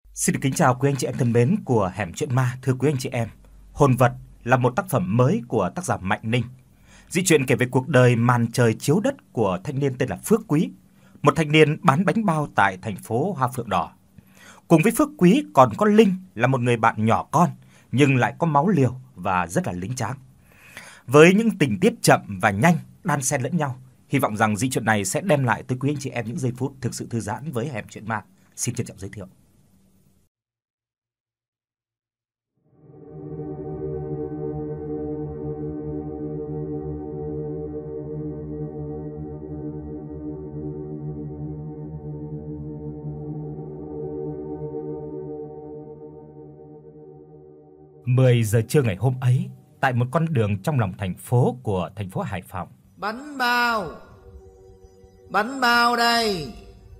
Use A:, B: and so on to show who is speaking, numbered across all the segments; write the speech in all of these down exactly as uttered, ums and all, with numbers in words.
A: Xin được kính chào quý anh chị em thân mến của Hẻm Chuyện Ma. Thưa quý anh chị em, Hồn Vật là một tác phẩm mới của tác giả Mạnh Ninh. Dị truyện kể về cuộc đời màn trời chiếu đất của thanh niên tên là Phước Quý, một thanh niên bán bánh bao tại thành phố Hoa Phượng Đỏ. Cùng với Phước Quý còn có Linh, là một người bạn nhỏ con nhưng lại có máu liều và rất là lính tráng. Với những tình tiết chậm và nhanh đan xen lẫn nhau, hy vọng rằng dị truyện này sẽ đem lại tới quý anh chị em những giây phút thực sự thư giãn với Hẻm Chuyện Ma. Xin trân trọng giới thiệu. mười giờ trưa ngày hôm ấy, tại một con đường trong lòng thành phố của thành phố Hải Phòng.
B: Bánh bao, bánh bao đây,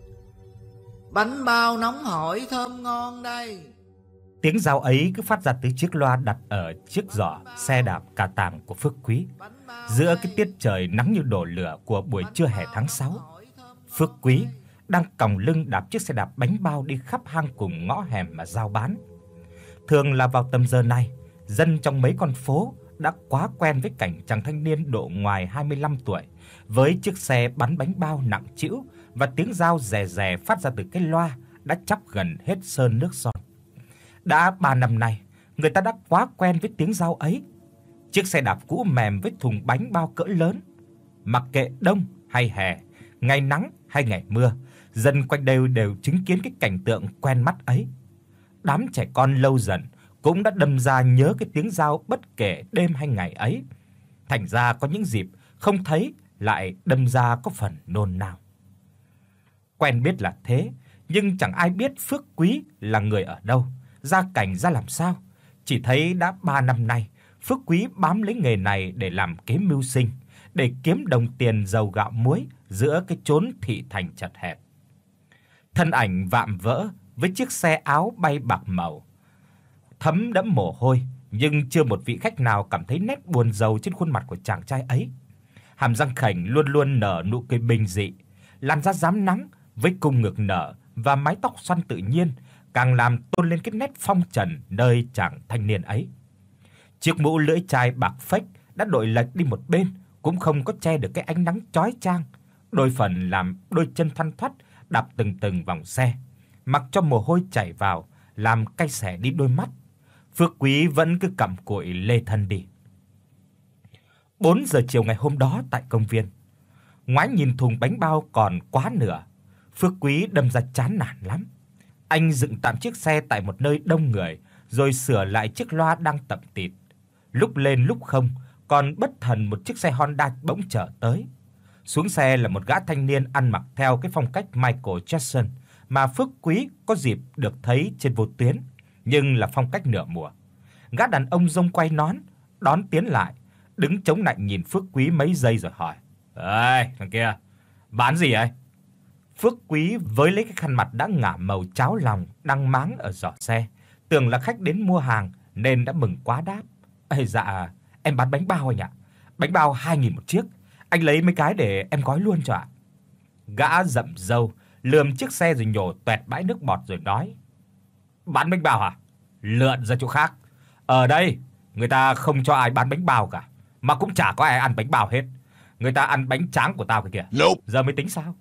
B: bánh bao nóng hổi thơm ngon đây.
A: Tiếng rao ấy cứ phát ra từ chiếc loa đặt ở chiếc giỏ xe đạp cà tàng của Phước Quý. Giữa cái tiết trời nắng như đổ lửa của buổi trưa hè tháng sáu, Phước Quý đang còng lưng đạp chiếc xe đạp bánh bao đi khắp hang cùng ngõ hẻm mà rao bán. Thường là vào tầm giờ này, dân trong mấy con phố đã quá quen với cảnh chàng thanh niên độ ngoài hai mươi lăm tuổi với chiếc xe bán bánh bao nặng trĩu và tiếng rao rè rè phát ra từ cái loa đã chắp gần hết sơn nước son. Đã ba năm nay, người ta đã quá quen với tiếng rao ấy. Chiếc xe đạp cũ mềm với thùng bánh bao cỡ lớn, mặc kệ đông hay hè, ngày nắng hay ngày mưa, dân quanh đây đều chứng kiến cái cảnh tượng quen mắt ấy. Đám trẻ con lâu dần cũng đã đâm ra nhớ cái tiếng rao bất kể đêm hay ngày ấy. Thành ra có những dịp không thấy lại đâm ra có phần nôn nao. Quen biết là thế, nhưng chẳng ai biết Phước Quý là người ở đâu, gia cảnh ra làm sao. Chỉ thấy đã ba năm nay, Phước Quý bám lấy nghề này để làm kế mưu sinh, để kiếm đồng tiền dầu gạo muối giữa cái chốn thị thành chật hẹp. Thân ảnh vạm vỡ với chiếc xe áo bay bạc màu, thấm đẫm mồ hôi, nhưng chưa một vị khách nào cảm thấy nét buồn rầu trên khuôn mặt của chàng trai ấy. Hàm răng khểnh luôn luôn nở nụ cười bình dị, làn da rám nắng với cung ngực nở và mái tóc xoăn tự nhiên càng làm tôn lên cái nét phong trần nơi chàng thanh niên ấy. Chiếc mũ lưỡi chai bạc phách đã đội lệch đi một bên cũng không có che được cái ánh nắng chói chang, đôi phần làm đôi chân thoăn thoắt đạp từng từng vòng xe, mặc cho mồ hôi chảy vào làm cay xè đi đôi mắt. Phước Quý vẫn cứ cặm cụi lê thân đi. bốn giờ chiều ngày hôm đó tại công viên, ngoái nhìn thùng bánh bao còn quá nửa, Phước Quý đâm ra chán nản lắm. Anh dựng tạm chiếc xe tại một nơi đông người, rồi sửa lại chiếc loa đang tậm tịt. Lúc lên lúc không, còn bất thần một chiếc xe Honda bỗng chở tới. Xuống xe là một gã thanh niên ăn mặc theo cái phong cách Michael Jackson mà Phước Quý có dịp được thấy trên vô tuyến, nhưng là phong cách nửa mùa. Gã đàn ông rông quay nón, đón tiến lại, đứng chống nạnh nhìn Phước Quý mấy giây rồi hỏi: "Ê, thằng kia, bán gì vậy?" Phước Quý với lấy cái khăn mặt đã ngả màu cháo lòng đang máng ở giỏ xe, tưởng là khách đến mua hàng nên đã mừng quá đáp: "Ê dạ, em bán bánh bao anh ạ. Bánh bao hai nghìn một chiếc, anh lấy mấy cái để em gói luôn cho ạ." Gã rậm râu lườm chiếc xe rồi nhổ toẹt bãi nước bọt rồi nói: "Bán bánh bao hả? Lượn ra chỗ khác. Ở đây người ta không cho ai bán bánh bao cả, mà cũng chả có ai ăn bánh bao hết. Người ta ăn bánh tráng của tao kìa. Nope. Giờ mới tính sao?"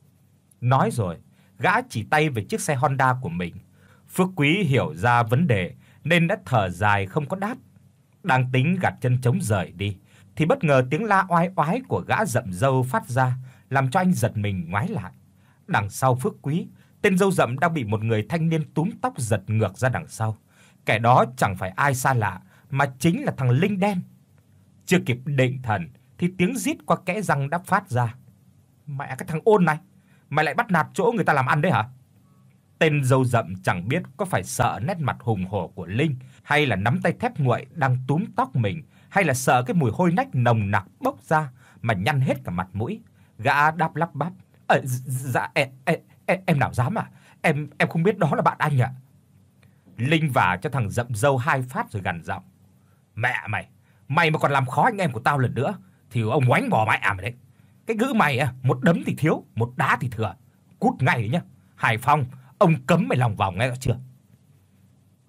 A: Nói rồi, gã chỉ tay về chiếc xe Honda của mình. Phước Quý hiểu ra vấn đề nên đã thở dài không có đáp. Đang tính gạt chân trống rời đi thì bất ngờ tiếng la oai oái của gã rậm râu phát ra, làm cho anh giật mình ngoái lại. Đằng sau Phước Quý, tên râu rậm đang bị một người thanh niên túm tóc giật ngược ra đằng sau. Kẻ đó chẳng phải ai xa lạ mà chính là thằng Linh đen. Chưa kịp định thần thì tiếng rít qua kẽ răng đã phát ra: "Mẹ cái thằng ôn này, mày lại bắt nạt chỗ người ta làm ăn đấy hả?" Tên râu rậm chẳng biết có phải sợ nét mặt hùng hổ của Linh, hay là nắm tay thép nguội đang túm tóc mình, hay là sợ cái mùi hôi nách nồng nặc bốc ra mà nhăn hết cả mặt mũi. Gã đáp lắp bắp: "Ờ dạ em, em em nào dám à? Em em không biết đó là bạn anh ạ." Linh vả cho thằng rậm râu hai phát rồi gằn giọng: "Mẹ mày, mày mà còn làm khó anh em của tao lần nữa thì ông oánh bỏ mẹ mày đấy. Cái gữ mày à, một đấm thì thiếu, một đá thì thừa. Cút ngay nhá. Hải Phong, ông cấm mày lòng vòng nghe rõ chưa?"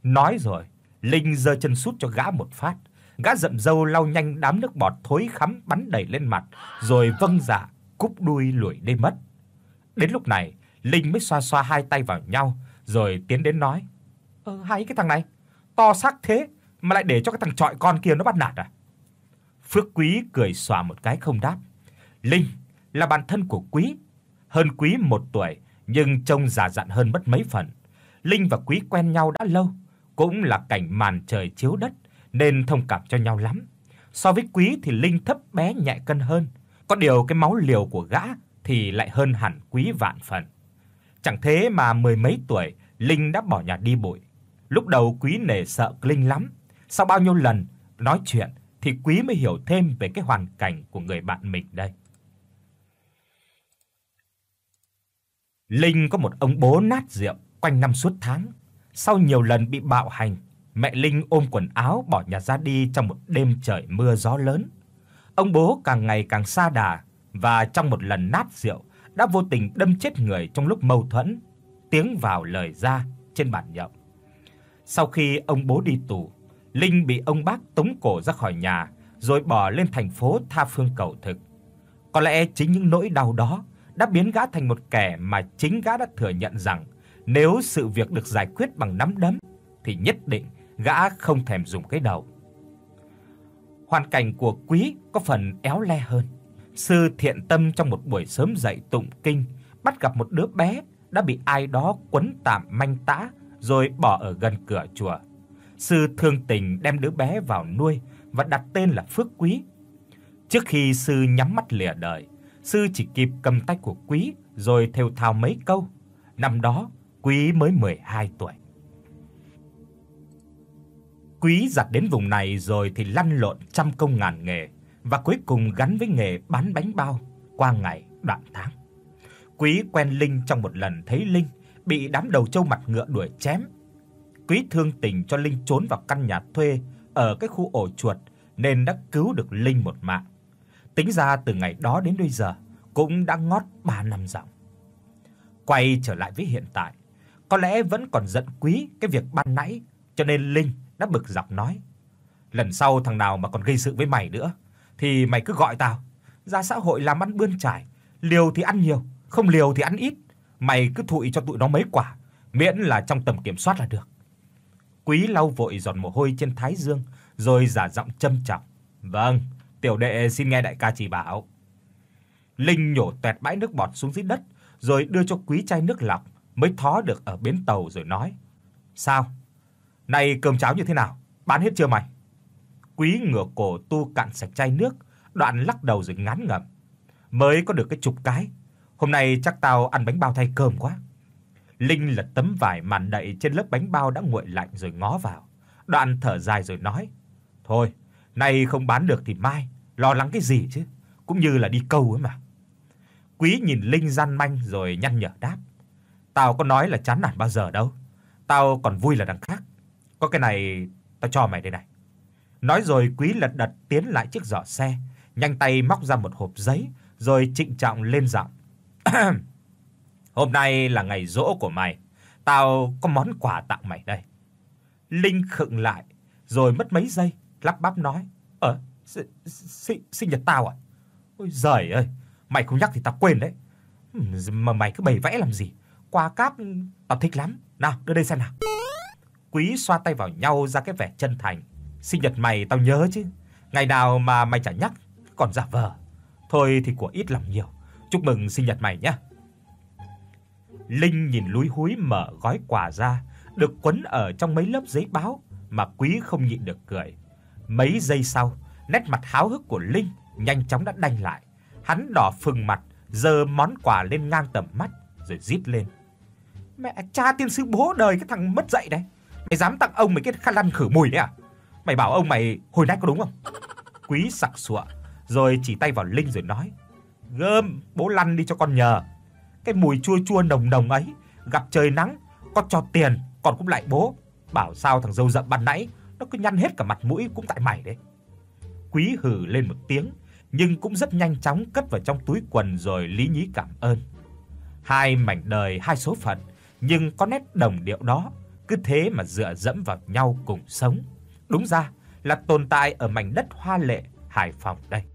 A: Nói rồi, Linh giơ chân sút cho gã một phát. Gã rậm râu lau nhanh đám nước bọt thối khắm bắn đầy lên mặt, rồi vâng dạ cúp đuôi lủi đi mất. Đến lúc này, Linh mới xoa xoa hai tay vào nhau, rồi tiến đến nói: "Ơ hay cái thằng này, to xác thế mà lại để cho cái thằng chọi con kia nó bắt nạt à?" Phước Quý cười xòa một cái không đáp. Linh là bạn thân của Quý, hơn Quý một tuổi nhưng trông già dặn hơn mất mấy phần. Linh và Quý quen nhau đã lâu, cũng là cảnh màn trời chiếu đất nên thông cảm cho nhau lắm. So với Quý thì Linh thấp bé nhẹ cân hơn, có điều cái máu liều của gã thì lại hơn hẳn Quý vạn phần. Chẳng thế mà mười mấy tuổi, Linh đã bỏ nhà đi bụi. Lúc đầu Quý nể sợ Linh lắm, sau bao nhiêu lần nói chuyện thì Quý mới hiểu thêm về cái hoàn cảnh của người bạn mình đây. Linh có một ông bố nát rượu quanh năm suốt tháng. Sau nhiều lần bị bạo hành, mẹ Linh ôm quần áo bỏ nhà ra đi trong một đêm trời mưa gió lớn. Ông bố càng ngày càng sa đà và trong một lần nát rượu đã vô tình đâm chết người trong lúc mâu thuẫn, tiếng vào lời ra trên bàn nhậu. Sau khi ông bố đi tù, Linh bị ông bác tống cổ ra khỏi nhà rồi bỏ lên thành phố tha phương cầu thực. Có lẽ chính những nỗi đau đó đã biến gã thành một kẻ mà chính gã đã thừa nhận rằng nếu sự việc được giải quyết bằng nắm đấm thì nhất định gã không thèm dùng cái đầu. Hoàn cảnh của Quý có phần éo le hơn. Sư thiện tâm trong một buổi sớm dậy tụng kinh, bắt gặp một đứa bé đã bị ai đó quấn tạm manh tã rồi bỏ ở gần cửa chùa. Sư thương tình đem đứa bé vào nuôi và đặt tên là Phước Quý. Trước khi sư nhắm mắt lìa đời, sư chỉ kịp cầm tay của Quý rồi thều thào mấy câu. Năm đó, Quý mới mười hai tuổi. Quý giặt đến vùng này rồi thì lăn lộn trăm công ngàn nghề và cuối cùng gắn với nghề bán bánh bao qua ngày đoạn tháng. Quý quen Linh trong một lần thấy Linh bị đám đầu trâu mặt ngựa đuổi chém. Quý thương tình cho Linh trốn vào căn nhà thuê ở cái khu ổ chuột nên đã cứu được Linh một mạng. Tính ra từ ngày đó đến bây giờ cũng đã ngót ba năm dặm. Quay trở lại với hiện tại, có lẽ vẫn còn giận Quý cái việc ban nãy, cho nên Linh đã bực dọc nói: "Lần sau thằng nào mà còn gây sự với mày nữa thì mày cứ gọi tao. Ra xã hội làm ăn bươn trải, liều thì ăn nhiều, không liều thì ăn ít. Mày cứ thụi cho tụi nó mấy quả, miễn là trong tầm kiểm soát là được." Quý lau vội giọt mồ hôi trên thái dương rồi giả giọng trâm trọng: "Vâng, tiểu đệ xin nghe đại ca chỉ bảo." Linh nhổ toẹt bãi nước bọt xuống dưới đất rồi đưa cho Quý chai nước lọc mới thó được ở bến tàu rồi nói: "Sao? Này cơm cháo như thế nào? Bán hết chưa mày?" Quý ngửa cổ tu cạn sạch chai nước, đoạn lắc đầu rồi ngán ngẩm: "Mới có được cái chục cái, hôm nay chắc tao ăn bánh bao thay cơm quá." Linh lật tấm vải màn đậy trên lớp bánh bao đã nguội lạnh rồi ngó vào, đoạn thở dài rồi nói: "Thôi, nay không bán được thì mai, lo lắng cái gì chứ, cũng như là đi câu ấy mà." Quý nhìn Linh gian manh rồi nhăn nhở đáp: "Tao có nói là chán nản bao giờ đâu, tao còn vui là đằng khác. Có cái này tao cho mày đây này." Nói rồi Quý lật đật tiến lại chiếc giỏ xe, nhanh tay móc ra một hộp giấy rồi trịnh trọng lên giọng: "Hôm nay là ngày giỗ của mày, tao có món quà tặng mày đây." Linh khựng lại rồi mất mấy giây, lắp bắp nói: "Ờ, sinh nhật tao à? Ôi giời ơi, mày không nhắc thì tao quên đấy. Mà mày cứ bày vẽ làm gì? Quà cáp tao thích lắm. Nào, đưa đây xem nào." Quý xoa tay vào nhau ra cái vẻ chân thành: "Sinh nhật mày tao nhớ chứ, ngày nào mà mày chả nhắc, còn giả vờ. Thôi thì của ít lòng nhiều, chúc mừng sinh nhật mày nhé." Linh nhìn lúi húi mở gói quà ra, được quấn ở trong mấy lớp giấy báo mà Quý không nhịn được cười. Mấy giây sau, nét mặt háo hức của Linh nhanh chóng đã đanh lại. Hắn đỏ phừng mặt, giơ món quà lên ngang tầm mắt rồi rít lên: "Mẹ cha tiên sư bố đời cái thằng mất dạy đấy, mày dám tặng ông mấy cái khăn lăn khử mùi đấy à? Mày bảo ông mày hồi nãy có đúng không?" Quý sặc sụa rồi chỉ tay vào Linh rồi nói: "Gơm, bố lăn đi cho con nhờ. Cái mùi chua chua nồng nồng ấy, gặp trời nắng, con cho tiền còn cũng lại bố. Bảo sao thằng dâu dậm ban nãy nó cứ nhăn hết cả mặt mũi cũng tại mày đấy." Quý hừ lên một tiếng nhưng cũng rất nhanh chóng cất vào trong túi quần rồi lý nhí cảm ơn. Hai mảnh đời hai số phận, nhưng có nét đồng điệu đó cứ thế mà dựa dẫm vào nhau cùng sống. Đúng ra là tồn tại ở mảnh đất hoa lệ Hải Phòng đây.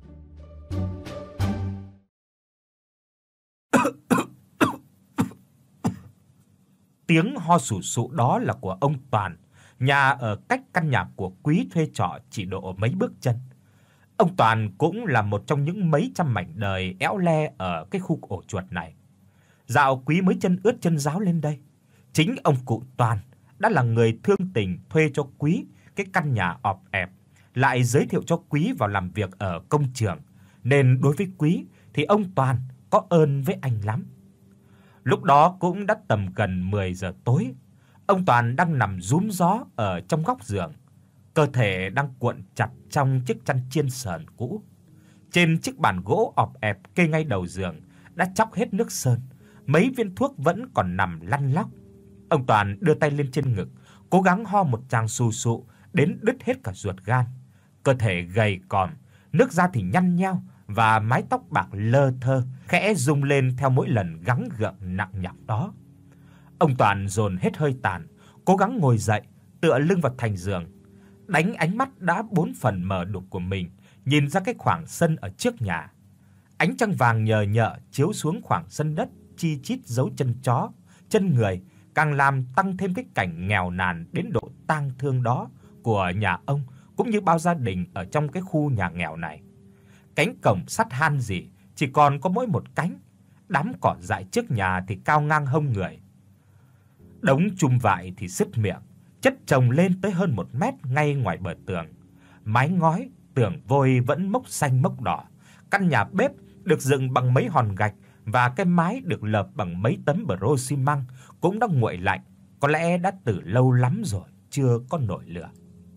A: Tiếng ho sù sụ đó là của ông Toàn, nhà ở cách căn nhà của Quý thuê trọ chỉ độ mấy bước chân. Ông Toàn cũng là một trong những mấy trăm mảnh đời éo le ở cái khu ổ chuột này. Dạo Quý mới chân ướt chân ráo lên đây, chính ông cụ Toàn đã là người thương tình thuê cho Quý cái căn nhà ọp ẹp, lại giới thiệu cho Quý vào làm việc ở công trường, nên đối với Quý thì ông Toàn có ơn với anh lắm. Lúc đó cũng đã tầm gần mười giờ tối, ông Toàn đang nằm rúm gió ở trong góc giường, cơ thể đang cuộn chặt trong chiếc chăn chiên sờn cũ. Trên chiếc bàn gỗ ọp ẹp kê ngay đầu giường đã tróc hết nước sơn, mấy viên thuốc vẫn còn nằm lăn lóc. Ông Toàn đưa tay lên trên ngực, cố gắng ho một tràng sù sụ đến đứt hết cả ruột gan. Cơ thể gầy còm, nước da thì nhăn nheo và mái tóc bạc lơ thơ khẽ rung lên theo mỗi lần gắng gượng nặng nhọc đó. Ông Toàn dồn hết hơi tàn, cố gắng ngồi dậy, tựa lưng vào thành giường, đánh ánh mắt đã bốn phần mờ đục của mình nhìn ra cái khoảng sân ở trước nhà. Ánh trăng vàng nhờ nhợ chiếu xuống khoảng sân đất chi chít dấu chân chó, chân người, càng làm tăng thêm cái cảnh nghèo nàn đến độ tang thương đó của nhà ông cũng như bao gia đình ở trong cái khu nhà nghèo này. Cánh cổng sắt han gì chỉ còn có mỗi một cánh, đám cỏ dại trước nhà thì cao ngang hông người. Đống chum vại thì sứt miệng, chất chồng lên tới hơn một mét ngay ngoài bờ tường. Mái ngói, tường vôi vẫn mốc xanh mốc đỏ. Căn nhà bếp được dựng bằng mấy hòn gạch và cái mái được lợp bằng mấy tấm bờ rô xi măng cũng đã nguội lạnh, có lẽ đã từ lâu lắm rồi chưa có nổi lửa.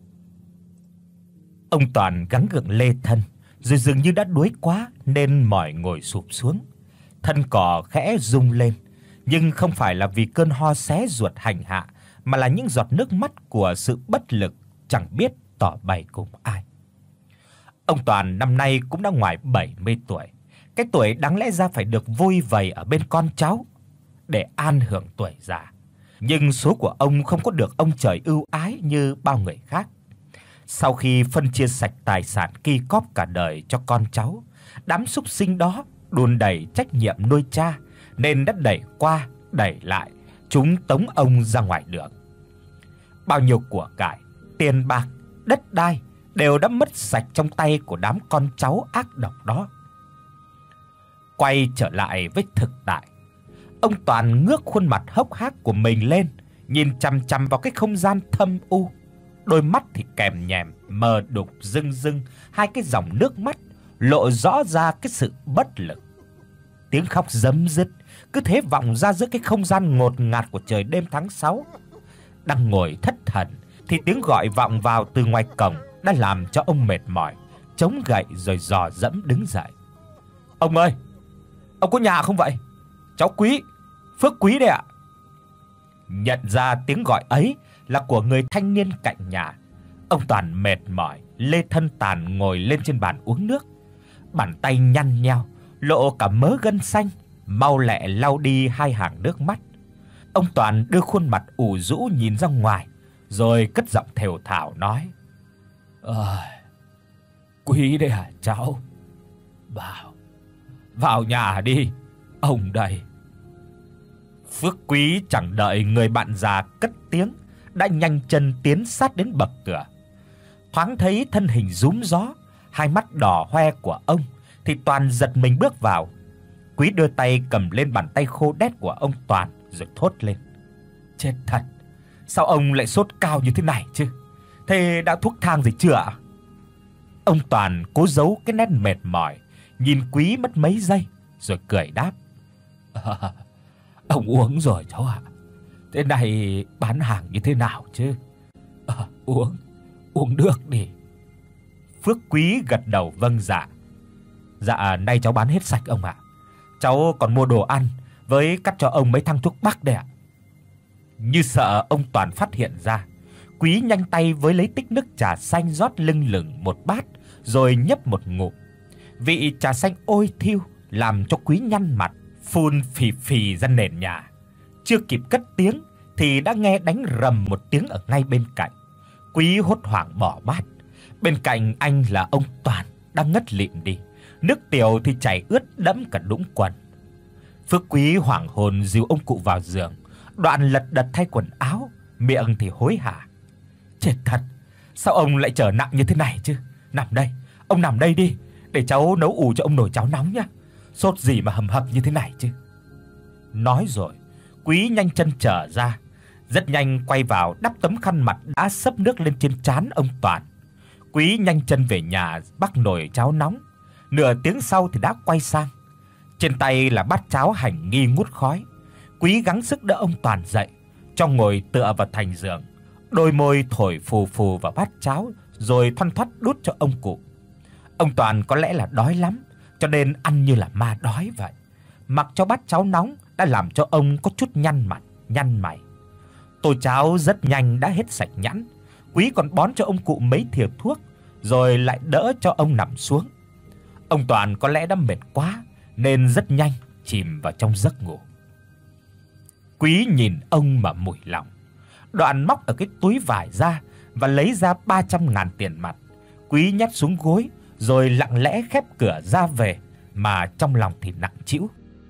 A: Ông Toàn gắng gượng lê thân, rồi dường như đã đuối quá nên mỏi ngồi sụp xuống. Thân cỏ khẽ rung lên, nhưng không phải là vì cơn ho xé ruột hành hạ, mà là những giọt nước mắt của sự bất lực chẳng biết tỏ bày cùng ai. Ông Toàn năm nay cũng đã ngoài bảy mươi tuổi, cái tuổi đáng lẽ ra phải được vui vầy ở bên con cháu để an hưởng tuổi già. Nhưng số của ông không có được ông trời ưu ái như bao người khác. Sau khi phân chia sạch tài sản ki cóp cả đời cho con cháu, đám súc sinh đó đùn đẩy trách nhiệm nuôi cha nên đã đẩy qua đẩy lại, chúng tống ông ra ngoài đường. Bao nhiêu của cải, tiền bạc, đất đai đều đã mất sạch trong tay của đám con cháu ác độc đó. Quay trở lại với thực tại, ông Toàn ngước khuôn mặt hốc hác của mình lên, nhìn chằm chằm vào cái không gian thâm u. Đôi mắt thì kèm nhèm, mờ đục rưng rưng hai cái dòng nước mắt lộ rõ ra cái sự bất lực. Tiếng khóc rấm rứt cứ thế vọng ra giữa cái không gian ngột ngạt của trời đêm tháng sáu. Đang ngồi thất thần thì tiếng gọi vọng vào từ ngoài cổng đã làm cho ông mệt mỏi, chống gậy rồi dò dẫm đứng dậy. "Ông ơi, ông có nhà không vậy? Cháu Quý, Phước Quý đây ạ." Nhận ra tiếng gọi ấy là của người thanh niên cạnh nhà, ông Toàn mệt mỏi lê thân tàn ngồi lên trên bàn uống nước. Bàn tay nhăn nheo, lộ cả mớ gân xanh, mau lẹ lau đi hai hàng nước mắt. Ông Toàn đưa khuôn mặt ủ rũ nhìn ra ngoài, rồi cất giọng thều thào nói: "Ơi, Quý đây hả cháu? Vào, vào nhà đi, ông đây." Phước Quý chẳng đợi người bạn già cất tiếng, đã nhanh chân tiến sát đến bậc cửa. Thoáng thấy thân hình rúm gió, hai mắt đỏ hoe của ông thì Toàn giật mình bước vào. Quý đưa tay cầm lên bàn tay khô đét của ông Toàn rồi thốt lên: "Chết thật, sao ông lại sốt cao như thế này chứ? Thế đã thuốc thang gì chưa ạ?" Ông Toàn cố giấu cái nét mệt mỏi, nhìn Quý mất mấy giây rồi cười đáp: à, "Ông uống rồi cháu ạ. Thế này bán hàng như thế nào chứ? À, uống, uống nước đi." Phước Quý gật đầu vâng dạ. "Dạ, nay cháu bán hết sạch ông ạ. Cháu còn mua đồ ăn với cắt cho ông mấy thang thuốc bắc đây ạ." Như sợ ông Toàn phát hiện ra, Quý nhanh tay với lấy tích nước trà xanh rót lưng lửng một bát rồi nhấp một ngụm. Vị trà xanh ôi thiêu làm cho Quý nhăn mặt, phun phì phì ra nền nhà. Chưa kịp cất tiếng thì đã nghe đánh rầm một tiếng ở ngay bên cạnh. Quý hốt hoảng bỏ bát. Bên cạnh anh là ông Toàn đang ngất lịm đi, nước tiểu thì chảy ướt đẫm cả đũng quần. Phước Quý hoảng hồn dìu ông cụ vào giường, Đoạn lật đật thay quần áo, miệng thì hối hả. Chết thật, sao ông lại trở nặng như thế này chứ? Nằm đây, ông nằm đây đi, để cháu nấu ủ cho ông nồi cháo nóng nhá. Sốt gì mà hầm hập như thế này chứ? Nói rồi, Quý nhanh chân trở ra, rất nhanh quay vào đắp tấm khăn mặt đã xấp nước lên trên trán ông Toàn. Quý nhanh chân về nhà bắc nồi cháo nóng. Nửa tiếng sau thì đã quay sang. Trên tay là bát cháo hành nghi ngút khói. Quý gắng sức đỡ ông Toàn dậy, cho ngồi tựa vào thành giường, đôi môi thổi phù phù vào bát cháo rồi thoăn thoắt đút cho ông cụ. Ông Toàn có lẽ là đói lắm, cho nên ăn như là ma đói vậy. Mặc cho bát cháo nóng đã làm cho ông có chút nhăn mặt, nhăn mày. Tô cháo rất nhanh đã hết sạch nhẵn. Quý còn bón cho ông cụ mấy thìa thuốc, rồi lại đỡ cho ông nằm xuống. Ông Toàn có lẽ đã mệt quá nên rất nhanh chìm vào trong giấc ngủ. Quý nhìn ông mà mủi lòng. Đoạn móc ở cái túi vải ra và lấy ra ba trăm ngàn tiền mặt. Quý nhét xuống gối rồi lặng lẽ khép cửa ra về, mà trong lòng thì nặng trĩu.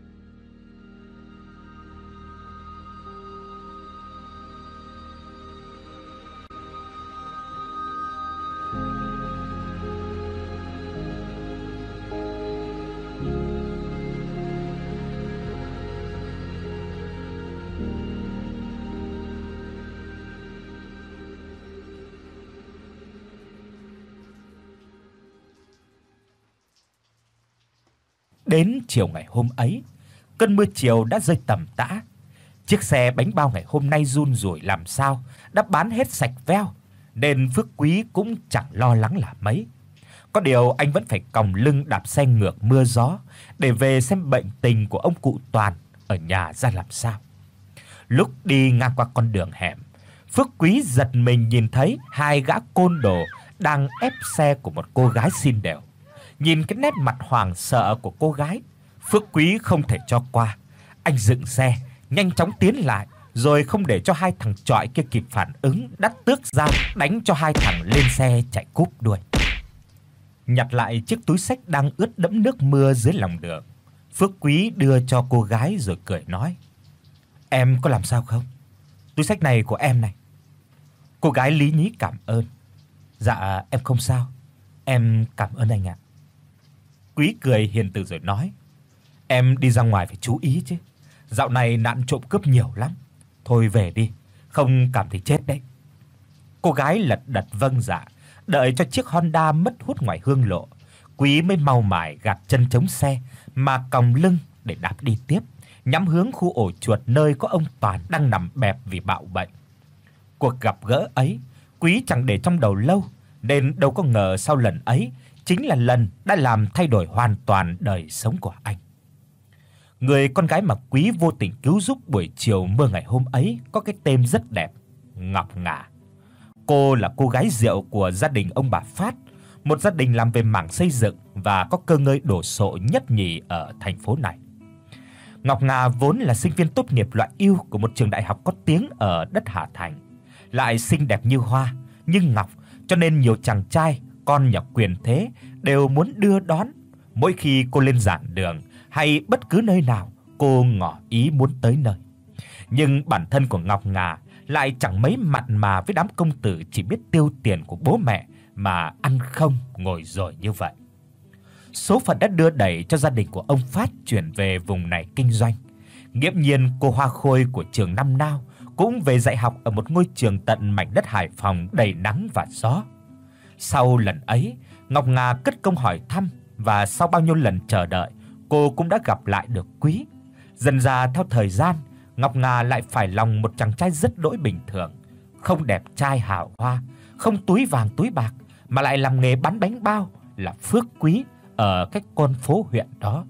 A: Đến chiều ngày hôm ấy, cơn mưa chiều đã rơi tầm tã. Chiếc xe bánh bao ngày hôm nay run rủi làm sao đã bán hết sạch veo, nên Phước Quý cũng chẳng lo lắng là mấy. Có điều anh vẫn phải còng lưng đạp xe ngược mưa gió để về xem bệnh tình của ông cụ Toàn ở nhà ra làm sao. Lúc đi ngang qua con đường hẻm, Phước Quý giật mình nhìn thấy hai gã côn đồ đang ép xe của một cô gái xinh đẹp. Nhìn cái nét mặt hoảng sợ của cô gái, Phước Quý không thể cho qua. Anh dựng xe, nhanh chóng tiến lại, rồi không để cho hai thằng chọi kia kịp phản ứng, đắt tước ra đánh cho hai thằng lên xe chạy cúp đuôi. Nhặt lại chiếc túi xách đang ướt đẫm nước mưa dưới lòng đường, Phước Quý đưa cho cô gái rồi cười nói: "Em có làm sao không? Túi xách này của em này." Cô gái lý nhí cảm ơn: "Dạ em không sao, em cảm ơn anh ạ." Quý cười hiền từ rồi nói: "Em đi ra ngoài phải chú ý chứ. Dạo này nạn trộm cướp nhiều lắm. Thôi về đi, không cảm thấy chết đấy." Cô gái lật đật vâng dạ, đợi cho chiếc Honda mất hút ngoài hương lộ, Quý mới mau mải gạt chân chống xe mà còng lưng để đạp đi tiếp, nhắm hướng khu ổ chuột nơi có ông Toàn đang nằm bẹp vì bạo bệnh. Cuộc gặp gỡ ấy, Quý chẳng để trong đầu lâu, nên đâu có ngờ sau lần ấy chính là lần đã làm thay đổi hoàn toàn đời sống của anh. Người con gái mà Quý vô tình cứu giúp buổi chiều mưa ngày hôm ấy có cái tên rất đẹp, Ngọc Ngà. Cô là cô gái rượu của gia đình ông bà Phát, một gia đình làm về mảng xây dựng và có cơ ngơi đồ sộ nhất nhì ở thành phố này. Ngọc Ngà vốn là sinh viên tốt nghiệp loại ưu của một trường đại học có tiếng ở đất Hà Thành, lại xinh đẹp như hoa, như ngọc, cho nên nhiều chàng trai con nhà quyền thế đều muốn đưa đón. Mỗi khi cô lên giảng đường hay bất cứ nơi nào, cô ngỏ ý muốn tới nơi. Nhưng bản thân của Ngọc Ngà lại chẳng mấy mặn mà với đám công tử chỉ biết tiêu tiền của bố mẹ mà ăn không ngồi rồi như vậy. Số phận đã đưa đẩy cho gia đình của ông Phát chuyển về vùng này kinh doanh. Nghiễm nhiên cô hoa khôi của trường Năm Nao cũng về dạy học ở một ngôi trường tận mảnh đất Hải Phòng đầy nắng và gió. Sau lần ấy, Ngọc Ngà cất công hỏi thăm, và sau bao nhiêu lần chờ đợi, cô cũng đã gặp lại được Quý. Dần dà theo thời gian, Ngọc Ngà lại phải lòng một chàng trai rất đỗi bình thường, không đẹp trai hào hoa, không túi vàng túi bạc, mà lại làm nghề bán bánh bao, là Phước Quý ở cách con phố huyện đó.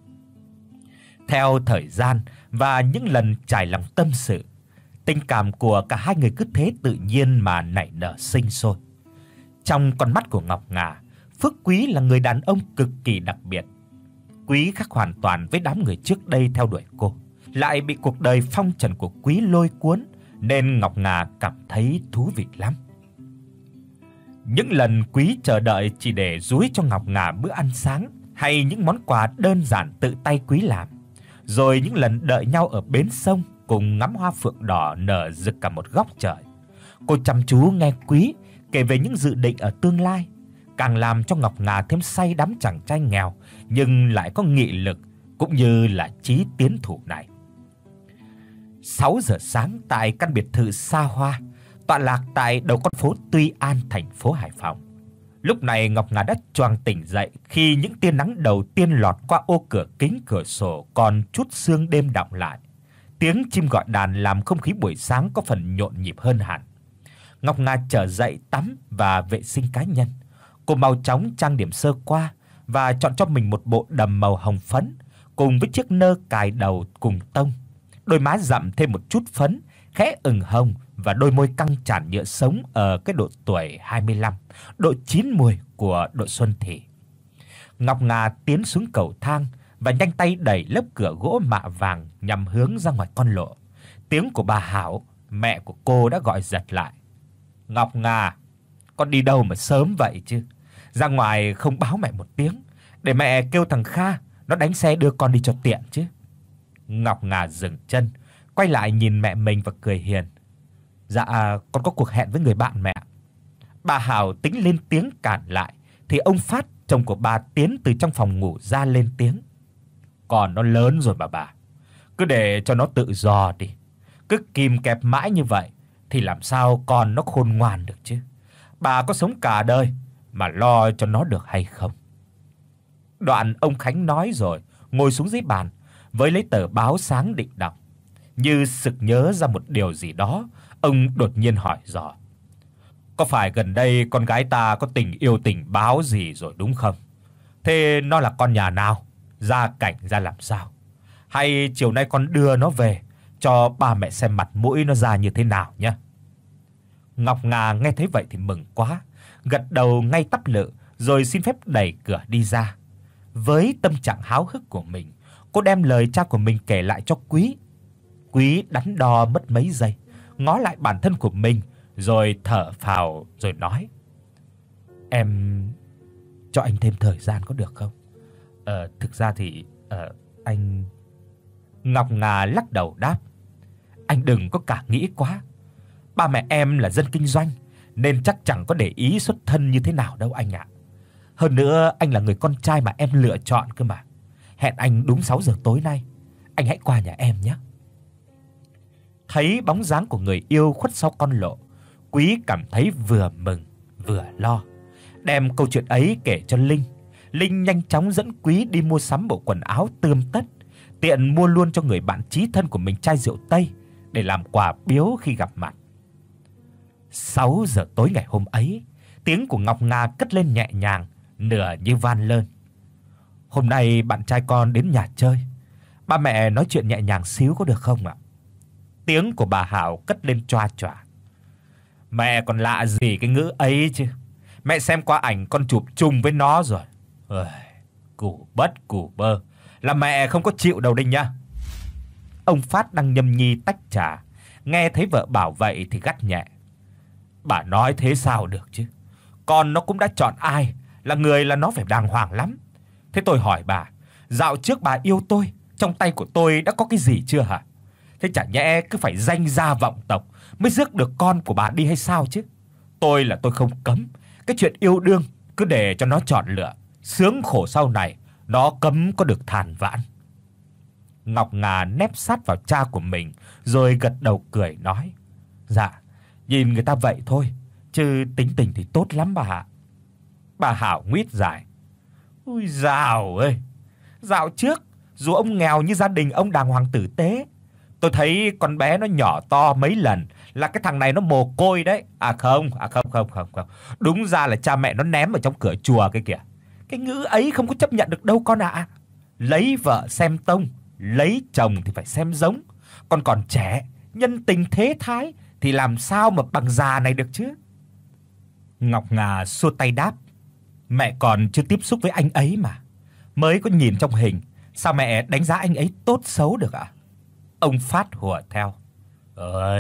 A: Theo thời gian và những lần trải lòng tâm sự, tình cảm của cả hai người cứ thế tự nhiên mà nảy nở sinh sôi. Trong con mắt của Ngọc Ngà, Phước Quý là người đàn ông cực kỳ đặc biệt. Quý khác hoàn toàn với đám người trước đây theo đuổi cô, lại bị cuộc đời phong trần của Quý lôi cuốn, nên Ngọc Ngà cảm thấy thú vị lắm. Những lần Quý chờ đợi chỉ để dúi cho Ngọc Ngà bữa ăn sáng hay những món quà đơn giản tự tay Quý làm, rồi những lần đợi nhau ở bến sông cùng ngắm hoa phượng đỏ nở rực cả một góc trời. Cô chăm chú nghe Quý kể về những dự định ở tương lai, càng làm cho Ngọc Ngà thêm say đắm chàng trai nghèo nhưng lại có nghị lực cũng như là chí tiến thủ này. sáu giờ sáng tại căn biệt thự xa hoa tọa lạc tại đầu con phố Tuy An, thành phố Hải Phòng. Lúc này Ngọc Ngà đã choàng tỉnh dậy khi những tia nắng đầu tiên lọt qua ô cửa kính cửa sổ còn chút sương đêm đọng lại. Tiếng chim gọi đàn làm không khí buổi sáng có phần nhộn nhịp hơn hẳn. Ngọc Ngà trở dậy tắm và vệ sinh cá nhân. Cô mau chóng trang điểm sơ qua và chọn cho mình một bộ đầm màu hồng phấn cùng với chiếc nơ cài đầu cùng tông. Đôi má rậm thêm một chút phấn, khẽ ửng hồng và đôi môi căng tràn nhựa sống ở cái độ tuổi hai mươi lăm, độ chín mùi của độ xuân thì. Ngọc Ngà tiến xuống cầu thang và nhanh tay đẩy lớp cửa gỗ mạ vàng nhằm hướng ra ngoài con lộ. Tiếng của bà Hảo, mẹ của cô đã gọi giật lại. "Ngọc Ngà, con đi đâu mà sớm vậy chứ? Ra ngoài không báo mẹ một tiếng, để mẹ kêu thằng Kha nó đánh xe đưa con đi cho tiện chứ." Ngọc Ngà dừng chân, quay lại nhìn mẹ mình và cười hiền. "Dạ, con có cuộc hẹn với người bạn mẹ." Bà Hảo tính lên tiếng cản lại thì ông Phát, chồng của bà, tiến từ trong phòng ngủ ra lên tiếng. "Con nó lớn rồi bà bà, cứ để cho nó tự do đi. Cứ kìm kẹp mãi như vậy thì làm sao con nó khôn ngoan được chứ? Bà có sống cả đời mà lo cho nó được hay không?" Đoạn ông Khánh nói rồi ngồi xuống dưới bàn với lấy tờ báo sáng định đọc. Như sực nhớ ra một điều gì đó, ông đột nhiên hỏi dò: "Có phải gần đây con gái ta có tình yêu tình báo gì rồi đúng không? Thế nó là con nhà nào? Gia cảnh ra làm sao? Hay chiều nay con đưa nó về cho ba mẹ xem mặt mũi nó ra như thế nào nhé?" Ngọc Ngà nghe thấy vậy thì mừng quá, gật đầu ngay tắp lự rồi xin phép đẩy cửa đi ra. Với tâm trạng háo hức của mình, cô đem lời cha của mình kể lại cho Quý. Quý đắn đo mất mấy giây, ngó lại bản thân của mình rồi thở phào rồi nói: "Em cho anh thêm thời gian có được không? Ờ thực ra thì ờ anh..." Ngọc Ngà lắc đầu đáp: "Anh đừng có cả nghĩ quá. Ba mẹ em là dân kinh doanh nên chắc chẳng có để ý xuất thân như thế nào đâu anh ạ. Hơn nữa anh là người con trai mà em lựa chọn cơ mà. Hẹn anh đúng sáu giờ tối nay, anh hãy qua nhà em nhé." Thấy bóng dáng của người yêu khuất sau con lộ, Quý cảm thấy vừa mừng vừa lo. Đem câu chuyện ấy kể cho Linh. Linh nhanh chóng dẫn Quý đi mua sắm bộ quần áo tươm tất, tiện mua luôn cho người bạn chí thân của mình chai rượu Tây để làm quà biếu khi gặp mặt. sáu giờ tối ngày hôm ấy, tiếng của Ngọc Ngà cất lên nhẹ nhàng, nửa như van lơn. "Hôm nay bạn trai con đến nhà chơi, ba mẹ nói chuyện nhẹ nhàng xíu có được không ạ?" Tiếng của bà Hảo cất lên choa choa. "Mẹ còn lạ gì cái ngữ ấy chứ. Mẹ xem qua ảnh con chụp chung với nó rồi. Ơi, củ bất củ bơ, là mẹ không có chịu đâu đây nhá." Ông Phát đang nhâm nhi tách trà, nghe thấy vợ bảo vậy thì gắt nhẹ: "Bà nói thế sao được chứ? Con nó cũng đã chọn ai là người là nó phải đàng hoàng lắm. Thế tôi hỏi bà, dạo trước bà yêu tôi, trong tay của tôi đã có cái gì chưa hả? Thế chả nhẽ cứ phải danh gia vọng tộc mới rước được con của bà đi hay sao chứ? Tôi là tôi không cấm, cái chuyện yêu đương cứ để cho nó chọn lựa, sướng khổ sau này nó cấm có được than vãn." Ngọc Ngà nép sát vào cha của mình rồi gật đầu cười nói: "Dạ, nhìn người ta vậy thôi, chứ tính tình thì tốt lắm bà ạ." Bà Hảo nguyết dài: "Ôi dào ơi, dạo trước dù ông nghèo như gia đình ông đàng hoàng tử tế, tôi thấy con bé nó nhỏ to mấy lần là cái thằng này nó mồ côi đấy. À không, à không không không không. Đúng ra là cha mẹ nó ném ở trong cửa chùa cái kìa. Cái ngữ ấy không có chấp nhận được đâu con ạ. Lấy vợ xem tông, lấy chồng thì phải xem giống. Con còn trẻ, nhân tình thế thái thì làm sao mà bằng già này được chứ?" Ngọc Ngà xua tay đáp: "Mẹ còn chưa tiếp xúc với anh ấy mà, mới có nhìn trong hình, sao mẹ đánh giá anh ấy tốt xấu được ạ?" Ông Phát hùa theo: "Ơi,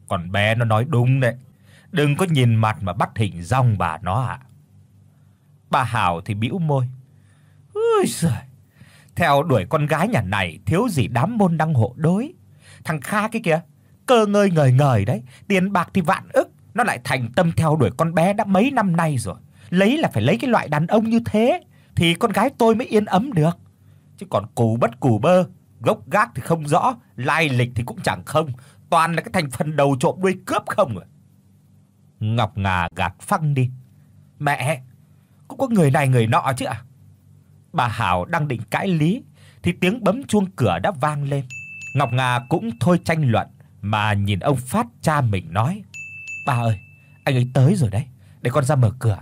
A: Con bé nó nói đúng đấy. Đừng có nhìn mặt mà bắt hình dong bà nó ạ." Bà Hảo thì bĩu môi. "Ôi giời, theo đuổi con gái nhà này thiếu gì đám môn đăng hộ đối. Thằng Kha cái kìa, cơ ngơi ngời ngời đấy, tiền bạc thì vạn ức, nó lại thành tâm theo đuổi con bé đã mấy năm nay rồi. Lấy là phải lấy cái loại đàn ông như thế thì con gái tôi mới yên ấm được. Chứ còn cù bất cù bơ, gốc gác thì không rõ, lai lịch thì cũng chẳng không, toàn là cái thành phần đầu trộm đuôi cướp không rồi." Ngọc Ngà gạt phăng đi. "Mẹ, cũng có người này người nọ chứ ạ." Bà Hảo đang định cãi lý thì tiếng bấm chuông cửa đã vang lên. Ngọc Ngà cũng thôi tranh luận mà nhìn ông Phát cha mình nói: "Bà ơi, anh ấy tới rồi đấy, để con ra mở cửa."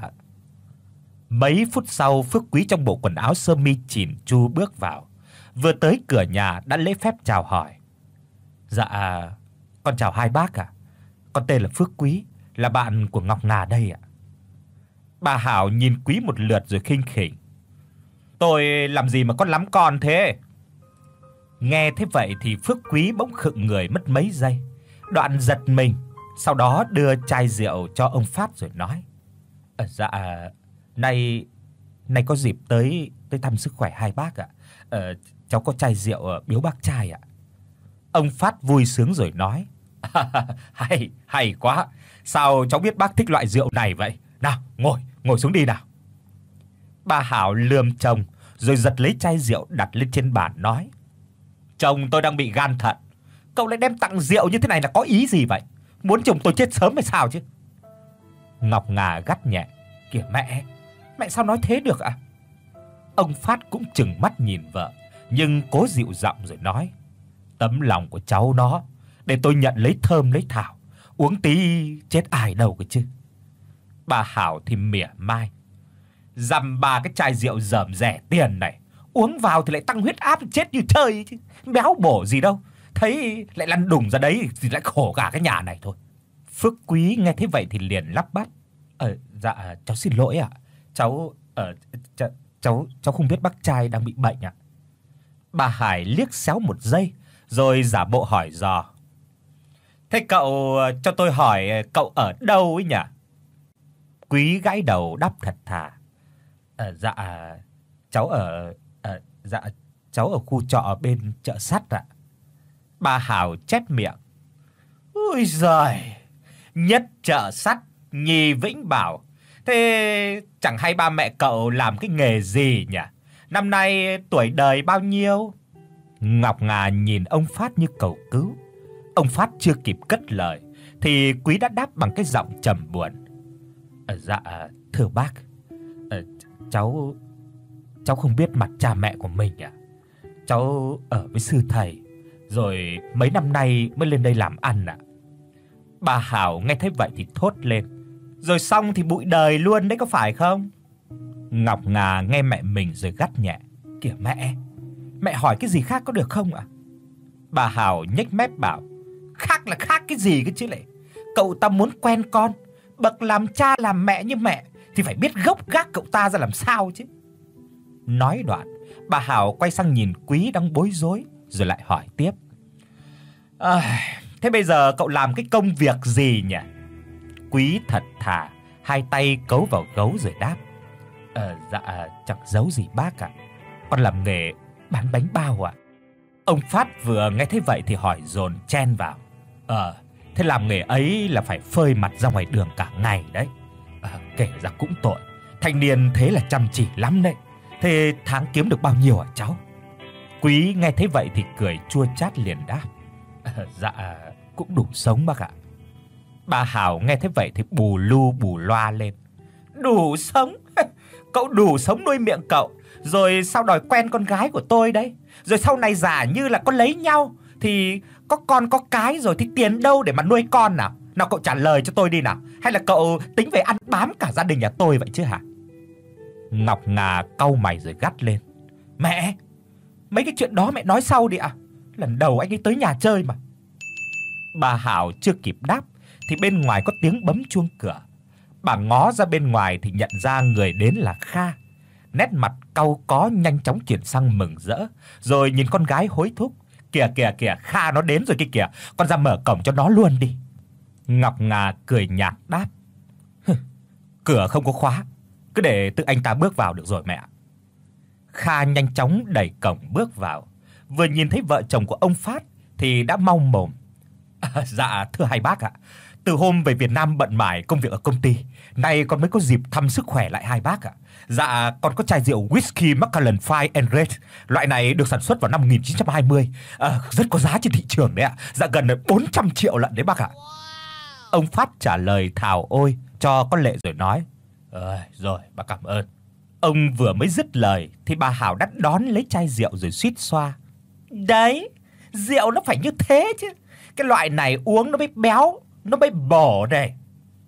A: Mấy phút sau, Phước Quý trong bộ quần áo sơ mi chỉn chu bước vào. Vừa tới cửa nhà đã lễ phép chào hỏi. "Dạ, con chào hai bác ạ. Con tên là Phước Quý, là bạn của Ngọc Ngà đây ạ." Bà Hảo nhìn Quý một lượt rồi khinh khỉnh: "Tôi làm gì mà con lắm con thế?" Nghe thế vậy thì Phước Quý bỗng khựng người mất mấy giây, đoạn giật mình, sau đó đưa chai rượu cho ông Phát rồi nói: "À, dạ, nay nay có dịp tới tới thăm sức khỏe hai bác ạ. Ờ, cháu có chai rượu biếu bác trai ạ." Ông Phát vui sướng rồi nói: "Hay, hay quá. Sao cháu biết bác thích loại rượu này vậy? Nào, ngồi, ngồi xuống đi nào." Bà Hảo lườm chồng rồi giật lấy chai rượu đặt lên trên bàn nói: "Chồng tôi đang bị gan thận, cậu lại đem tặng rượu như thế này là có ý gì vậy? Muốn chồng tôi chết sớm hay sao chứ?" Ngọc Ngà gắt nhẹ: "Kìa mẹ, mẹ sao nói thế được ạ?" Ông Phát cũng trừng mắt nhìn vợ, nhưng cố dịu giọng rồi nói: "Tấm lòng của cháu nó, để tôi nhận lấy thơm lấy thảo, uống tí chết ai đâu cơ chứ." Bà Hảo thì mỉa mai: "Dăm ba cái chai rượu rởm rẻ tiền này, uống vào thì lại tăng huyết áp chết như chơi chứ, béo bổ gì đâu. Thấy lại lăn đùng ra đấy thì lại khổ cả cái nhà này thôi." Phước Quý nghe thế vậy thì liền lắp bắp: "Ờ dạ cháu xin lỗi ạ. Cháu ờ ch- cháu cháu không biết bác trai đang bị bệnh ạ." Bà Hải liếc xéo một giây rồi giả bộ hỏi dò: "Thế cậu cho tôi hỏi cậu ở đâu ấy nhỉ?" Quý gãi đầu đáp thật thà: "Ờ dạ cháu ở ờ dạ cháu ở khu trọ bên chợ sắt ạ." Bà Hảo chép miệng: "Ôi giời, nhất chợ sắt, nhì Vĩnh Bảo. Thế chẳng hay ba mẹ cậu làm cái nghề gì nhỉ? Năm nay tuổi đời bao nhiêu?" Ngọc Ngà nhìn ông Phát như cầu cứu. Ông Phát chưa kịp cất lời thì Quý đã đáp bằng cái giọng trầm buồn: "Ờ dạ thưa bác, ờ, cháu cháu không biết mặt cha mẹ của mình ạ. Cháu ở với sư thầy, rồi mấy năm nay mới lên đây làm ăn ạ." Bà Hảo nghe thấy vậy thì thốt lên: "Rồi xong thì bụi đời luôn đấy có phải không?" Ngọc Ngà nghe mẹ mình rồi gắt nhẹ: "Kìa mẹ, mẹ hỏi cái gì khác có được không ạ?" Bà Hảo nhếch mép bảo: "Khác là khác cái gì cơ chứ lại? Cậu ta muốn quen con, bậc làm cha làm mẹ như mẹ thì phải biết gốc gác cậu ta ra làm sao chứ." Nói đoạn, bà Hảo quay sang nhìn Quý đang bối rối rồi lại hỏi tiếp: "À, thế bây giờ cậu làm cái công việc gì nhỉ?" Quý thật thà, hai tay cấu vào gấu rồi đáp: "Ờ dạ chẳng giấu gì bác ạ. Con làm nghề bán bánh bao ạ." Ông Phát vừa nghe thấy vậy thì hỏi dồn chen vào: "Ờ, thế làm nghề ấy là phải phơi mặt ra ngoài đường cả ngày đấy. À, kể ra cũng tội, thanh niên thế là chăm chỉ lắm đấy. Thế tháng kiếm được bao nhiêu hả cháu?" Quý nghe thấy vậy thì cười chua chát liền đáp: "À, dạ cũng đủ sống bác ạ." Bà Hảo nghe thế vậy thì bù lu bù loa lên: "Đủ sống? Cậu đủ sống nuôi miệng cậu, rồi sau đòi quen con gái của tôi đấy. Rồi sau này giả như là có lấy nhau thì có con có cái rồi thì tiền đâu để mà nuôi con nào? Nào cậu trả lời cho tôi đi nào, hay là cậu tính về ăn bám cả gia đình nhà tôi vậy chứ hả?" Ngọc Ngà cau mày rồi gắt lên: "Mẹ, mấy cái chuyện đó mẹ nói sau đi ạ. Lần đầu anh ấy tới nhà chơi mà." Bà Hảo chưa kịp đáp thì bên ngoài có tiếng bấm chuông cửa. Bà ngó ra bên ngoài thì nhận ra người đến là Kha. Nét mặt cau có nhanh chóng chuyển sang mừng rỡ, rồi nhìn con gái hối thúc: "Kìa kìa kìa, Kha nó đến rồi kia kìa, con ra mở cổng cho nó luôn đi." Ngọc Ngà cười nhạt đáp: Cửa không có khóa, cứ để tự anh ta bước vào được rồi mẹ. Kha nhanh chóng đẩy cổng bước vào, vừa nhìn thấy vợ chồng của ông Phát thì đã mau mồm: À, dạ thưa hai bác ạ, từ hôm về Việt Nam bận mải công việc ở công ty, nay con mới có dịp thăm sức khỏe lại hai bác ạ. Dạ con có chai rượu whisky Macallan Fine and Red, loại này được sản xuất vào năm một nghìn chín trăm hai mươi, à, rất có giá trên thị trường đấy ạ. Dạ gần bốn trăm triệu lận đấy bác ạ. Ông Phát trả lời thào ôi cho có lệ rồi nói: "Ờ rồi, bác cảm ơn." Ông vừa mới dứt lời thì bà Hảo đã đón lấy chai rượu rồi suýt xoa: "Đấy, rượu nó phải như thế chứ. Cái loại này uống nó mới béo, nó mới bổ này."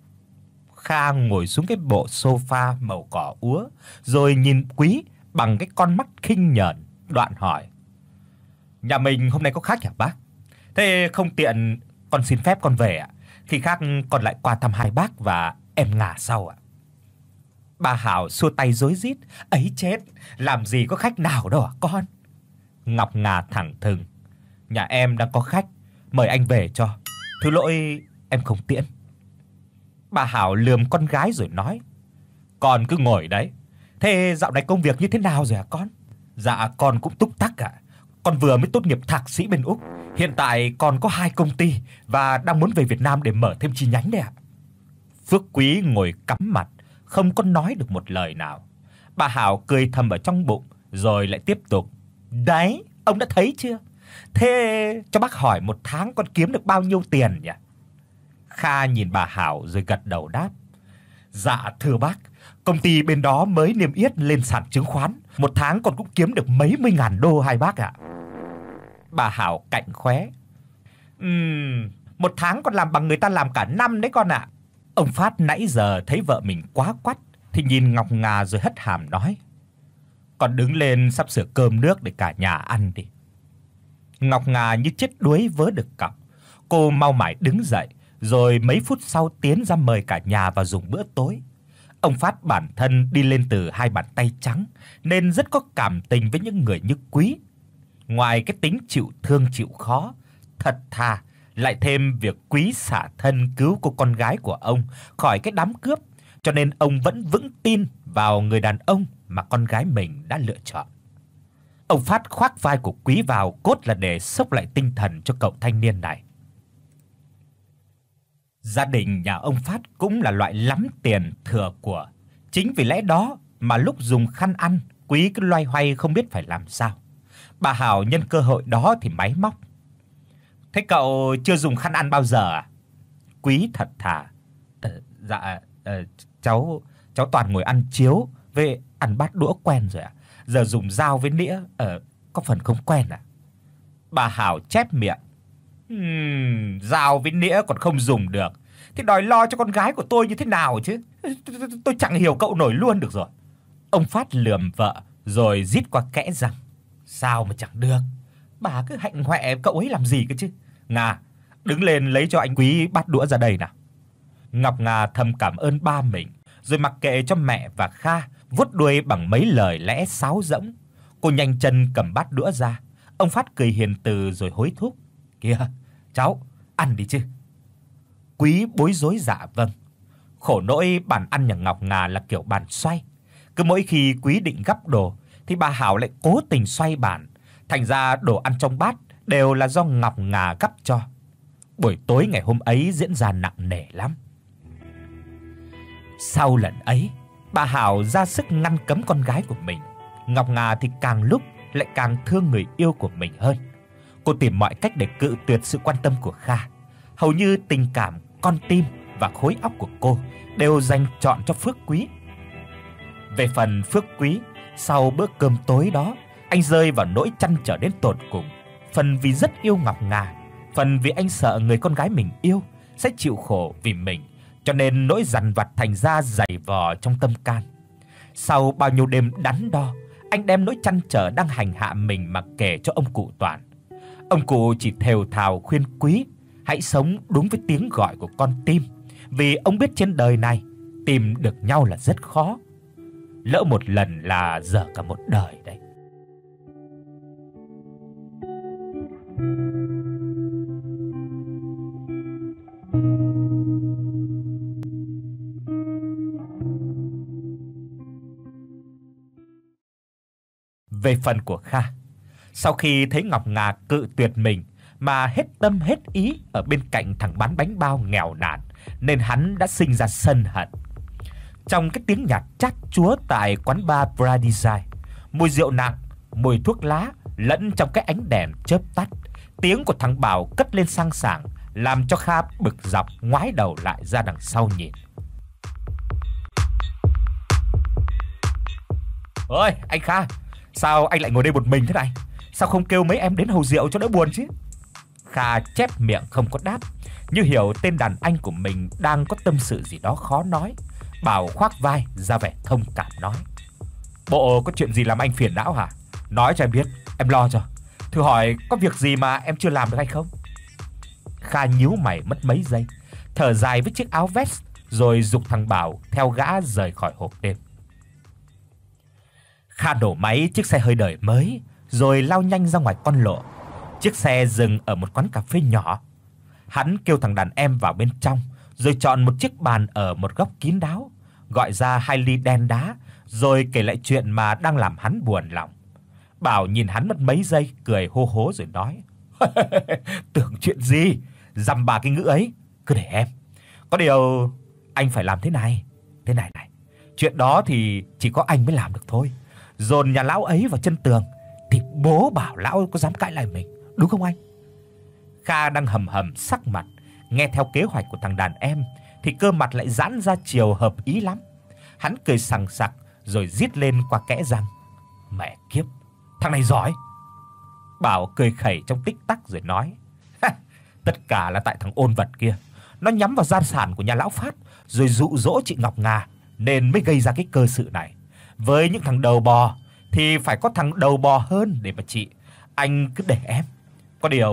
A: Kha ngồi xuống cái bộ sofa màu cỏ úa, rồi nhìn Quý bằng cái con mắt khinh nhờn, đoạn hỏi: "Nhà mình hôm nay có khách hả bác? Thế không tiện con xin phép con về ạ. Khi khác con lại qua thăm hai bác và em Ngà sau ạ." Bà Hảo xua tay rối rít: "Ấy chết, làm gì có khách nào đâu ạ con." Ngọc Ngà thẳng thừng: "Nhà em đang có khách, mời anh về cho. Thứ lỗi em không tiễn." Bà Hảo lườm con gái rồi nói: "Con cứ ngồi đấy. Thế dạo này công việc như thế nào rồi hả con?" "Dạ con cũng túc tắc ạ. Con vừa mới tốt nghiệp thạc sĩ bên Úc, hiện tại con có hai công ty và đang muốn về Việt Nam để mở thêm chi nhánh đấy ạ." Phước Quý ngồi cắm mặt, không có nói được một lời nào. Bà Hảo cười thầm ở trong bụng rồi lại tiếp tục: "Đấy, ông đã thấy chưa? Thế cho bác hỏi một tháng con kiếm được bao nhiêu tiền nhỉ?" Kha nhìn bà Hảo rồi gật đầu đáp: "Dạ thưa bác, công ty bên đó mới niêm yết lên sàn chứng khoán, một tháng con cũng kiếm được mấy mươi ngàn đô hai bác ạ." Bà Hảo cạnh khóe: "Ừm, một tháng con làm bằng người ta làm cả năm đấy con ạ." Ông Phát nãy giờ thấy vợ mình quá quắt thì nhìn Ngọc Ngà rồi hất hàm nói: "Con đứng lên sắp sửa cơm nước để cả nhà ăn đi." Ngọc Ngà như chết đuối vớ được cọc, cô mau mải đứng dậy, rồi mấy phút sau tiến ra mời cả nhà vào dùng bữa tối. Ông Phát bản thân đi lên từ hai bàn tay trắng nên rất có cảm tình với những người như Quý. Ngoài cái tính chịu thương chịu khó, thật thà, lại thêm việc Quý xả thân cứu cô con gái của ông khỏi cái đám cướp, cho nên ông vẫn vững tin vào người đàn ông mà con gái mình đã lựa chọn. Ông Phát khoác vai của Quý vào cốt là để xốc lại tinh thần cho cậu thanh niên này. Gia đình nhà ông Phát cũng là loại lắm tiền thừa của. Chính vì lẽ đó mà lúc dùng khăn ăn, Quý cứ loay hoay không biết phải làm sao. Bà Hảo nhân cơ hội đó thì máy móc: "Thế cậu chưa dùng khăn ăn bao giờ à?" Quý thật thà: "Ờ, dạ ờ, cháu cháu toàn ngồi ăn chiếu với ăn bát đũa quen rồi ạ. Giờ dùng dao với nĩa ờ có phần không quen ạ." Bà Hảo chép miệng: "Ừm, dao với nĩa còn không dùng được thì đòi lo cho con gái của tôi như thế nào chứ? Tôi chẳng hiểu cậu nổi luôn được rồi." Ông Phát lườm vợ rồi rít qua kẽ răng: "Sao mà chẳng được? Bà cứ hạnh hoẹ cậu ấy làm gì cơ chứ? Ngà, đứng lên lấy cho anh Quý bát đũa ra đây nào." Ngọc Ngà thầm cảm ơn ba mình, rồi mặc kệ cho mẹ và Kha vuốt đuôi bằng mấy lời lẽ sáo rỗng. Cô nhanh chân cầm bát đũa ra. Ông Phát cười hiền từ rồi hối thúc: "Kìa, cháu, ăn đi chứ." Quý bối rối dạ vâng. Khổ nỗi bàn ăn nhà Ngọc Ngà là kiểu bàn xoay. Cứ mỗi khi Quý định gắp đồ thì bà Hảo lại cố tình xoay bàn, thành ra đồ ăn trong bát đều là do Ngọc Ngà gắp cho. Buổi tối ngày hôm ấy diễn ra nặng nề lắm. Sau lần ấy, bà Hảo ra sức ngăn cấm con gái của mình. Ngọc Ngà thì càng lúc lại càng thương người yêu của mình hơn. Cô tìm mọi cách để cự tuyệt sự quan tâm của Kha. Hầu như tình cảm, con tim và khối óc của cô đều dành trọn cho Phước Quý. Về phần Phước Quý, sau bữa cơm tối đó, anh rơi vào nỗi trăn trở đến tột cùng. Phần vì rất yêu Ngọc Ngà, phần vì anh sợ người con gái mình yêu sẽ chịu khổ vì mình, cho nên nỗi dằn vặt thành ra dày vò trong tâm can. Sau bao nhiêu đêm đắn đo, anh đem nỗi trăn trở đang hành hạ mình mà kể cho ông cụ Toàn. Ông cụ chỉ thều thào khuyên Quý hãy sống đúng với tiếng gọi của con tim, vì ông biết trên đời này tìm được nhau là rất khó. Lỡ một lần là dở cả một đời đấy. Về phần của Kha, sau khi thấy Ngọc Ngà cự tuyệt mình mà hết tâm hết ý ở bên cạnh thằng bán bánh bao nghèo nàn, nên hắn đã sinh ra sân hận. Trong cái tiếng nhạc chát chúa tại quán bar Paradise, mùi rượu nặng, mùi thuốc lá lẫn trong cái ánh đèn chớp tắt, tiếng của thằng Bảo cất lên sang sảng, làm cho Kha bực dọc ngoái đầu lại ra đằng sau nhìn. "Ôi, anh Kha, sao anh lại ngồi đây một mình thế này? Sao không kêu mấy em đến hầu rượu cho đỡ buồn chứ?" Kha chép miệng không có đáp, như hiểu tên đàn anh của mình đang có tâm sự gì đó khó nói. Bảo khoác vai ra vẻ thông cảm nói: "Bộ có chuyện gì làm anh phiền não hả? Nói cho em biết, em lo cho. Thử hỏi có việc gì mà em chưa làm được hay không?" Kha nhíu mày mất mấy giây, thở dài với chiếc áo vest rồi giục thằng Bảo theo gã rời khỏi hộp đêm. Kha nổ máy chiếc xe hơi đời mới rồi lao nhanh ra ngoài con lộ. Chiếc xe dừng ở một quán cà phê nhỏ. Hắn kêu thằng đàn em vào bên trong, rồi chọn một chiếc bàn ở một góc kín đáo, gọi ra hai ly đen đá, rồi kể lại chuyện mà đang làm hắn buồn lòng. Bảo nhìn hắn mất mấy giây, cười hô hố rồi nói: "Tưởng chuyện gì, dăm ba cái ngữ ấy, cứ để em. Có điều anh phải làm thế này, thế này này. Chuyện đó thì chỉ có anh mới làm được thôi. Dồn nhà lão ấy vào chân tường thì bố bảo lão có dám cãi lại mình, đúng không anh?" Kha đang hầm hầm sắc mặt, nghe theo kế hoạch của thằng đàn em thì cơ mặt lại giãn ra chiều hợp ý lắm. Hắn cười sằng sặc rồi rít lên qua kẽ răng: "Mẹ kiếp, thằng này giỏi." Bảo cười khẩy trong tích tắc rồi nói: "Tất cả là tại thằng ôn vật kia. Nó nhắm vào gia sản của nhà lão Phát rồi dụ dỗ chị Ngọc Ngà nên mới gây ra cái cơ sự này. Với những thằng đầu bò thì phải có thằng đầu bò hơn để mà trị. Anh cứ để em. Có điều..."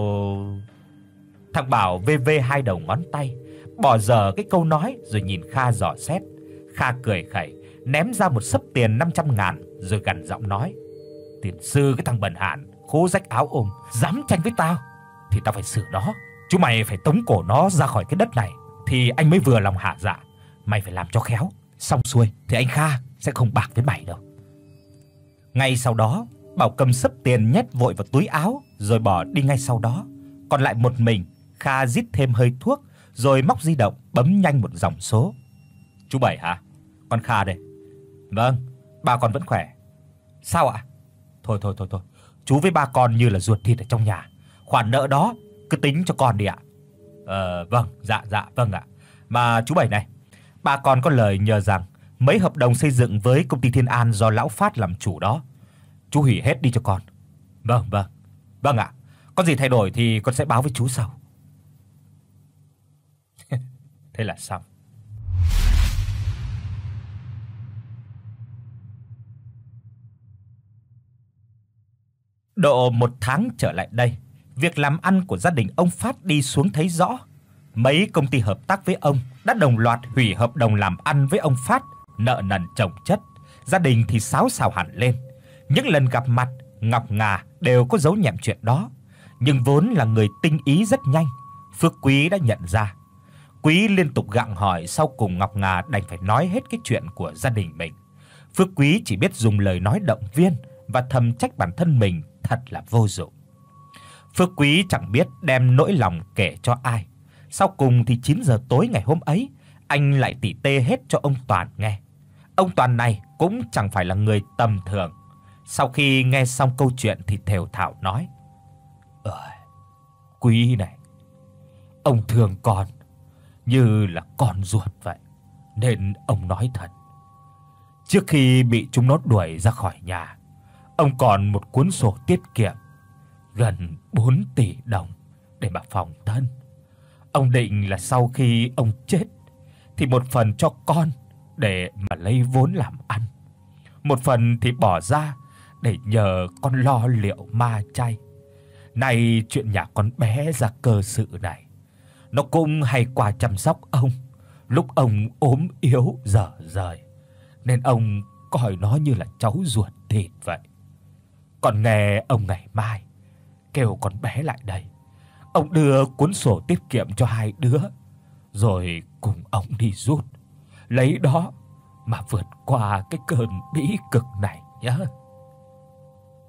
A: Thằng Bảo vê vê hai đầu ngón tay, bỏ dở cái câu nói rồi nhìn Kha dò xét. Kha cười khẩy, ném ra một xấp tiền năm trăm ngàn rồi gằn giọng nói: "Tiền sư cái thằng bần hàn, khố rách áo ôm, dám tranh với tao thì tao phải xử nó. Chú mày phải tống cổ nó ra khỏi cái đất này thì anh mới vừa lòng hạ dạ. Mày phải làm cho khéo, xong xuôi thì anh Kha sẽ không bạc với mày đâu." Ngay sau đó, Bảo cầm xấp tiền nhét vội vào túi áo rồi bỏ đi ngay sau đó. Còn lại một mình, Kha rít thêm hơi thuốc rồi móc di động bấm nhanh một dòng số. "Chú Bảy hả? Con Kha đây." "Vâng, ba con vẫn khỏe." "Sao ạ?" Thôi thôi thôi thôi, chú với ba con như là ruột thịt ở trong nhà. Khoản nợ đó cứ tính cho con đi ạ." "Ờ vâng, dạ dạ vâng ạ. Mà chú Bảy này, ba con có lời nhờ rằng mấy hợp đồng xây dựng với công ty Thiên An do lão Phát làm chủ đó, chú hủy hết đi cho con." "Vâng vâng. Vâng ạ. Có gì thay đổi thì con sẽ báo với chú sau." Thế là xong. Độ một tháng trở lại đây, việc làm ăn của gia đình ông Phát đi xuống thấy rõ. Mấy công ty hợp tác với ông đã đồng loạt hủy hợp đồng làm ăn với ông Phát, nợ nần chồng chất, gia đình thì xáo xào hẳn lên. Những lần gặp mặt, Ngọc Ngà đều có giấu nhẹm chuyện đó, nhưng vốn là người tinh ý rất nhanh, Phước Quý đã nhận ra. Quý liên tục gặng hỏi, sau cùng Ngọc Ngà đành phải nói hết cái chuyện của gia đình mình. Phước Quý chỉ biết dùng lời nói động viên và thầm trách bản thân mình thật là vô dụng. Phước Quý chẳng biết đem nỗi lòng kể cho ai. Sau cùng thì chín giờ tối ngày hôm ấy, anh lại tỉ tê hết cho ông Toàn nghe. Ông Toàn này cũng chẳng phải là người tầm thường. Sau khi nghe xong câu chuyện thì thều thào nói: "Ơi, Quý này, ông thương con như là con ruột vậy, nên ông nói thật. Trước khi bị chúng nó đuổi ra khỏi nhà, ông còn một cuốn sổ tiết kiệm gần bốn tỷ đồng để mà phòng thân. Ông định là sau khi ông chết thì một phần cho con để mà lấy vốn làm ăn, một phần thì bỏ ra để nhờ con lo liệu ma chay. Này chuyện nhà con bé ra cơ sự này, nó cũng hay qua chăm sóc ông lúc ông ốm yếu dở dời, nên ông coi nó như là cháu ruột thịt vậy. Còn nghe ông ngày mai kêu con bé lại đây, ông đưa cuốn sổ tiết kiệm cho hai đứa, rồi cùng ông đi rút, lấy đó mà vượt qua cái cơn bĩ cực này nhé."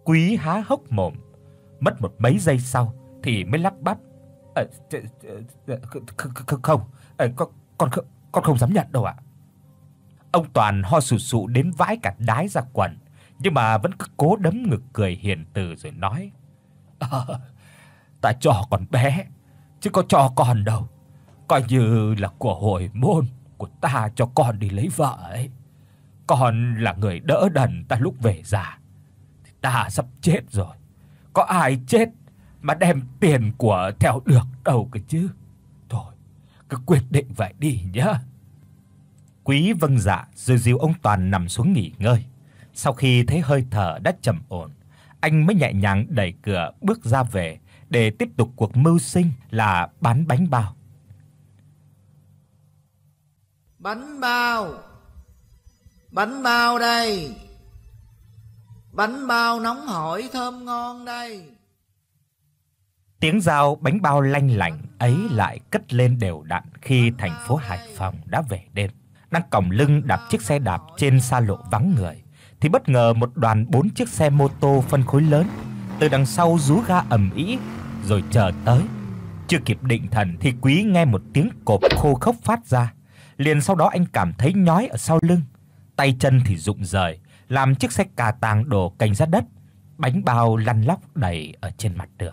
A: Quý há hốc mồm, mất một mấy giây sau thì mới lắp bắp: "Ờ, không, con con con không dám nhận đâu ạ." Ông Toàn ho sù sụ đến vãi cả đái ra quần, nhưng mà vẫn cứ cố đấm ngực cười hiền từ rồi nói: "Ờ, ta cho còn bé, chứ có cho con đâu. Coi như là của hồi môn của ta cho con đi lấy vợ ấy. Con là người đỡ đần ta lúc về già. Thì ta sắp chết rồi, có ai chết mà đem tiền của theo được đâu cơ chứ. Thôi, cứ quyết định vậy đi nhá." Quý vâng dạ rồi dìu ông Toàn nằm xuống nghỉ ngơi. Sau khi thấy hơi thở đã trầm ổn, anh mới nhẹ nhàng đẩy cửa bước ra về để tiếp tục cuộc mưu sinh là bán bánh bao.
B: Bánh bao, bánh bao đây, bánh bao nóng hổi thơm ngon đây.
A: Tiếng rao bánh bao lanh lảnh ấy lại cất lên đều đặn khi thành phố Hải Phòng đã về đêm. Đang còng lưng đạp chiếc xe đạp trên xa lộ vắng người thì bất ngờ một đoàn bốn chiếc xe mô tô phân khối lớn từ đằng sau rú ga ầm ĩ rồi chờ tới. Chưa kịp định thần thì Quý nghe một tiếng cộp khô khốc phát ra, liền sau đó anh cảm thấy nhói ở sau lưng, tay chân thì rụng rời, làm chiếc xe cà tàng đổ cành ra đất, bánh bao lăn lóc đầy ở trên mặt đường.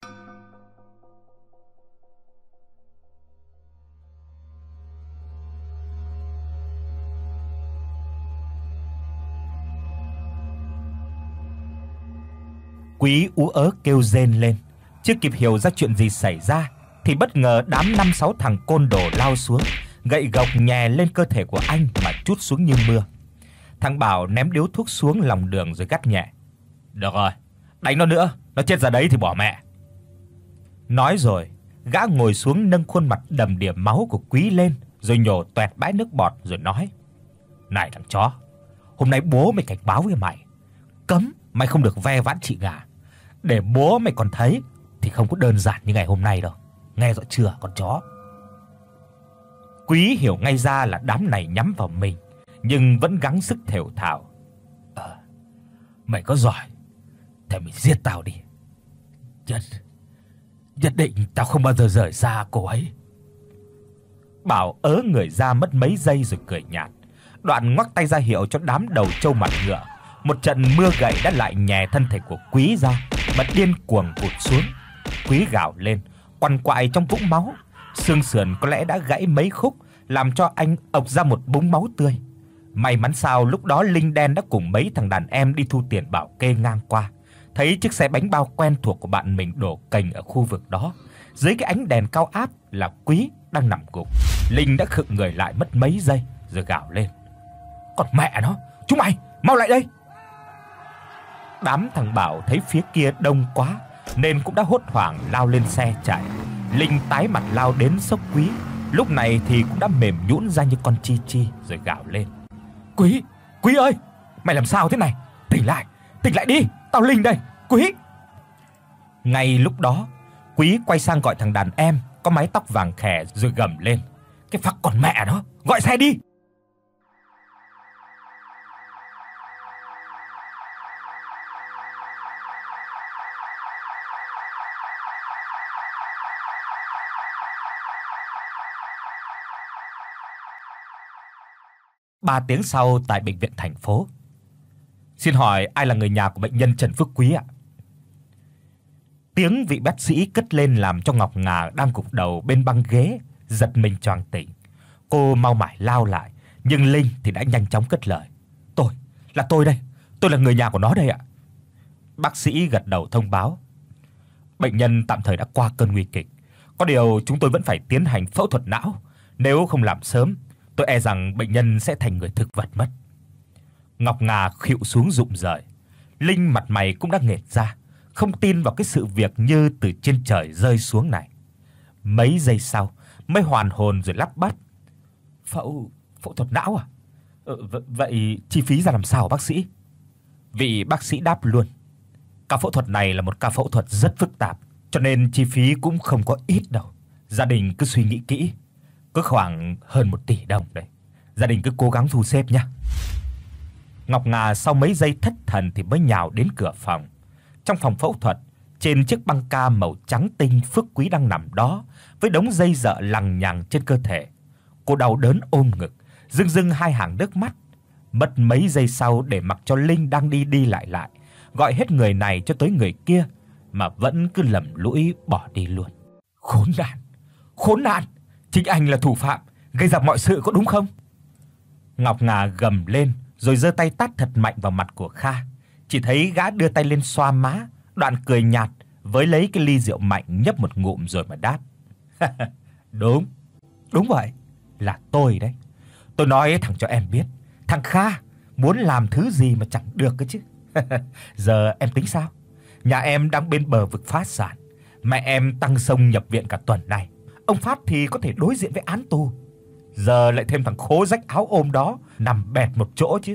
A: Quý ú ớ kêu rên lên, chưa kịp hiểu ra chuyện gì xảy ra thì bất ngờ đám năm sáu thằng côn đồ lao xuống, gậy gộc nhè lên cơ thể của anh mà trút xuống như mưa. Thằng Bảo ném điếu thuốc xuống lòng đường rồi gắt nhẹ: "Được rồi, đánh nó nữa, nó chết ra đấy thì bỏ mẹ." Nói rồi, gã ngồi xuống nâng khuôn mặt đầm đìa máu của Quý lên rồi nhổ toẹt bãi nước bọt rồi nói: "Này thằng chó, hôm nay bố mày cảnh báo với mày, cấm mày không được ve vãn chị gà. Để bố mày còn thấy thì không có đơn giản như ngày hôm nay đâu. Nghe rõ chưa con chó?" Quý hiểu ngay ra là đám này nhắm vào mình, nhưng vẫn gắng sức thều thào: "Ờ, mày có giỏi thì mày giết tao đi. Nhất, nhất định tao không bao giờ rời xa cô ấy." Bảo ớ người ra mất mấy giây rồi cười nhạt, đoạn ngoắc tay ra hiệu cho đám đầu trâu mặt ngựa. Một trận mưa gậy đã lại nhè thân thể của Quý ra, mà điên cuồng vụt xuống. Quý gào lên, quằn quại trong vũng máu, xương sườn có lẽ đã gãy mấy khúc, làm cho anh ộc ra một búng máu tươi. May mắn sao lúc đó Linh Đen đã cùng mấy thằng đàn em đi thu tiền bảo kê ngang qua, thấy chiếc xe bánh bao quen thuộc của bạn mình đổ cành ở khu vực đó. Dưới cái ánh đèn cao áp là Quý đang nằm gục. Linh đã khựng người lại mất mấy giây rồi gào lên: "Còn mẹ nó, chúng mày mau lại đây!" Đám thằng Bảo thấy phía kia đông quá nên cũng đã hốt hoảng lao lên xe chạy. Linh tái mặt lao đến xốc Quý, lúc này thì cũng đã mềm nhũn ra như con chi chi rồi gào lên: "Quý, Quý ơi, mày làm sao thế này? Tỉnh lại, tỉnh lại đi, tao Linh đây, Quý." Ngay lúc đó, Quý quay sang gọi thằng đàn em có mái tóc vàng khè rồi gầm lên: "Cái phắc con mẹ nó, gọi xe đi." Ba tiếng sau tại bệnh viện thành phố. "Xin hỏi ai là người nhà của bệnh nhân Trần Phước Quý ạ?" Tiếng vị bác sĩ cất lên làm cho Ngọc Ngà đang gục đầu bên băng ghế giật mình choàng tỉnh. Cô mau mải lao lại, nhưng Linh thì đã nhanh chóng cất lời: "Tôi, là tôi đây, tôi là người nhà của nó đây ạ." Bác sĩ gật đầu thông báo: "Bệnh nhân tạm thời đã qua cơn nguy kịch, có điều chúng tôi vẫn phải tiến hành phẫu thuật não, nếu không làm sớm tôi e rằng bệnh nhân sẽ thành người thực vật mất." Ngọc Ngà khuỵu xuống rụng rời. Linh mặt mày cũng đã nghệt ra, không tin vào cái sự việc như từ trên trời rơi xuống này. Mấy giây sau mới hoàn hồn rồi lắp bắp: "Phẫu phẫu thuật não à? Ờ, v- vậy chi phí ra làm sao bác sĩ?" Vị bác sĩ đáp luôn: "Ca phẫu thuật này là một ca phẫu thuật rất phức tạp, cho nên chi phí cũng không có ít đâu. Gia đình cứ suy nghĩ kỹ, có khoảng hơn một tỷ đồng đấy. Gia đình cứ cố gắng thu xếp nhé." Ngọc Ngà sau mấy giây thất thần thì mới nhào đến cửa phòng. Trong phòng phẫu thuật, trên chiếc băng ca màu trắng tinh, Phước Quý đang nằm đó với đống dây dợ lằng nhằng trên cơ thể. Cô đau đớn ôm ngực, rưng rưng hai hàng nước mắt. Mất mấy giây sau để mặc cho Linh đang đi đi lại lại, gọi hết người này cho tới người kia mà vẫn cứ lầm lũi bỏ đi luôn. Khốn nạn, khốn nạn, chính anh là thủ phạm gây ra mọi sự có đúng không? Ngọc Ngà gầm lên rồi giơ tay tát thật mạnh vào mặt của Kha. Chỉ thấy gã đưa tay lên xoa má, đoạn cười nhạt với lấy cái ly rượu mạnh nhấp một ngụm rồi mà đáp. Đúng, đúng vậy, là tôi đấy. Tôi nói thẳng cho em biết, thằng Kha muốn làm thứ gì mà chẳng được cơ chứ. Giờ em tính sao? Nhà em đang bên bờ vực phá sản, mẹ em tăng xông nhập viện cả tuần này. Ông Phát thì có thể đối diện với án tù. Giờ lại thêm thằng khố rách áo ôm đó nằm bẹp một chỗ chứ.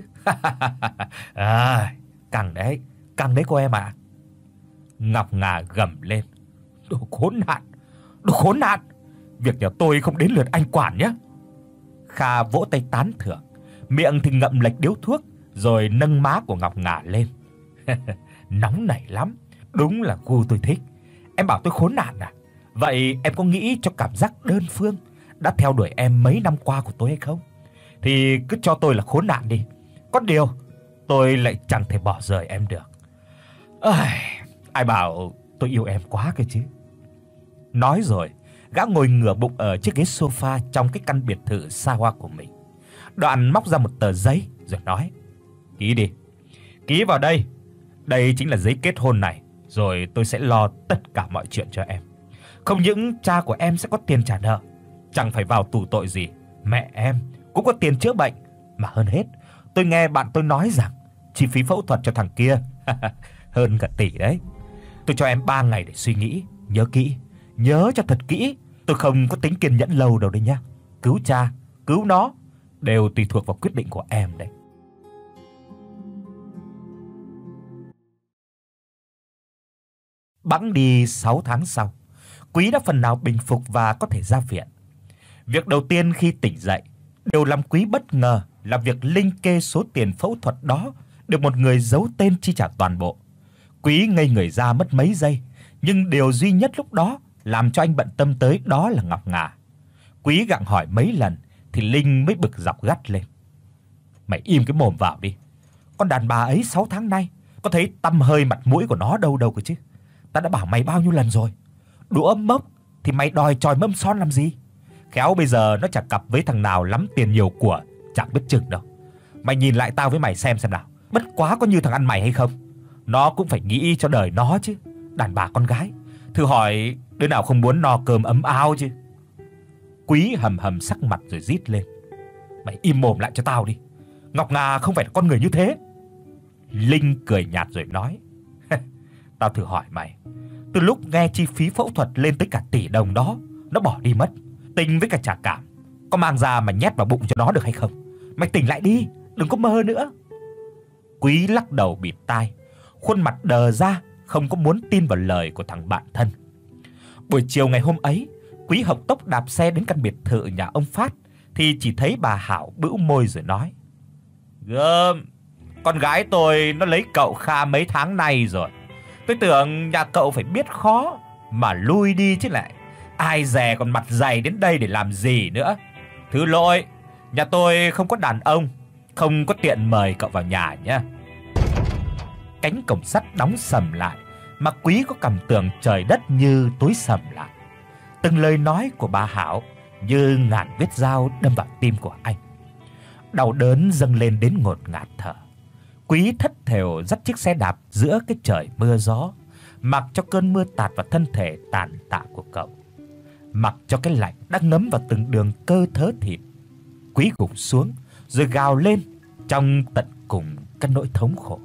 A: À, căng đấy, căng đấy cô em ạ. À. Ngọc Ngà gầm lên. Đồ khốn nạn, đồ khốn nạn. Việc nhà tôi không đến lượt anh quản nhé. Kha vỗ tay tán thưởng, miệng thì ngậm lệch điếu thuốc rồi nâng má của Ngọc Ngà lên. Nóng nảy lắm, đúng là gu tôi thích. Em bảo tôi khốn nạn à? Vậy em có nghĩ cho cảm giác đơn phương đã theo đuổi em mấy năm qua của tôi hay không? Thì cứ cho tôi là khốn nạn đi. Có điều tôi lại chẳng thể bỏ rời em được. Ơi, ai bảo tôi yêu em quá cơ chứ. Nói rồi, gã ngồi ngửa bụng ở chiếc ghế sofa trong cái căn biệt thự xa hoa của mình. Đoạn móc ra một tờ giấy rồi nói: "Ký đi. Ký vào đây. Đây chính là giấy kết hôn này, rồi tôi sẽ lo tất cả mọi chuyện cho em. Không những cha của em sẽ có tiền trả nợ, chẳng phải vào tù tội gì, mẹ em cũng có tiền chữa bệnh, mà hơn hết, tôi nghe bạn tôi nói rằng chi phí phẫu thuật cho thằng kia hơn cả tỷ đấy. Tôi cho em ba ngày để suy nghĩ, nhớ kỹ, nhớ cho thật kỹ, tôi không có tính kiên nhẫn lâu đâu đấy nhá. Cứu cha, cứu nó đều tùy thuộc vào quyết định của em đấy." Bẵng đi sáu tháng sau, Quý đã phần nào bình phục và có thể ra viện. Việc đầu tiên khi tỉnh dậy, điều làm Quý bất ngờ là việc Linh kê số tiền phẫu thuật đó được một người giấu tên chi trả toàn bộ. Quý ngây người ra mất mấy giây, nhưng điều duy nhất lúc đó làm cho anh bận tâm tới đó là Ngọc Ngà. Quý gặng hỏi mấy lần thì Linh mới bực dọc gắt lên: "Mày im cái mồm vào đi. Con đàn bà ấy sáu tháng nay có thấy tăm hơi mặt mũi của nó đâu đâu cơ chứ. Ta đã bảo mày bao nhiêu lần rồi. Đũa mốc thì mày đòi chòi mâm son làm gì? Khéo bây giờ nó chả cặp với thằng nào lắm tiền nhiều của, chẳng biết chừng đâu. Mày nhìn lại tao với mày xem xem nào, bất quá có như thằng ăn mày hay không? Nó cũng phải nghĩ cho đời nó chứ. Đàn bà con gái, thử hỏi đứa nào không muốn no cơm ấm áo chứ." Quý hầm hầm sắc mặt rồi rít lên: "Mày im mồm lại cho tao đi. Ngọc Ngà không phải là con người như thế." Linh cười nhạt rồi nói: "Tao thử hỏi mày, từ lúc nghe chi phí phẫu thuật lên tới cả tỷ đồng đó, nó bỏ đi mất, tình với cả trả cảm, có mang ra mà nhét vào bụng cho nó được hay không? Mày tỉnh lại đi, đừng có mơ nữa." Quý lắc đầu bịt tai, khuôn mặt đờ ra, không có muốn tin vào lời của thằng bạn thân. Buổi chiều ngày hôm ấy, Quý học tốc đạp xe đến căn biệt thự nhà ông Phát thì chỉ thấy bà Hảo bĩu môi rồi nói: "Gớm, con gái tôi nó lấy cậu Kha mấy tháng nay rồi. Tôi tưởng nhà cậu phải biết khó mà lui đi chứ lại. Ai dè còn mặt dày đến đây để làm gì nữa. Thứ lỗi, nhà tôi không có đàn ông, không có tiện mời cậu vào nhà nhé." Cánh cổng sắt đóng sầm lại, mà Quý có cảm tưởng trời đất như tối sầm lại. Từng lời nói của bà Hảo như ngàn vết dao đâm vào tim của anh. Đau đớn dâng lên đến ngột ngạt thở. Quý thất thểu dắt chiếc xe đạp giữa cái trời mưa gió, mặc cho cơn mưa tạt vào thân thể tàn tạ của cậu, mặc cho cái lạnh đã ngấm vào từng đường cơ thớ thịt. Quý gục xuống rồi gào lên trong tận cùng cái nỗi thống khổ.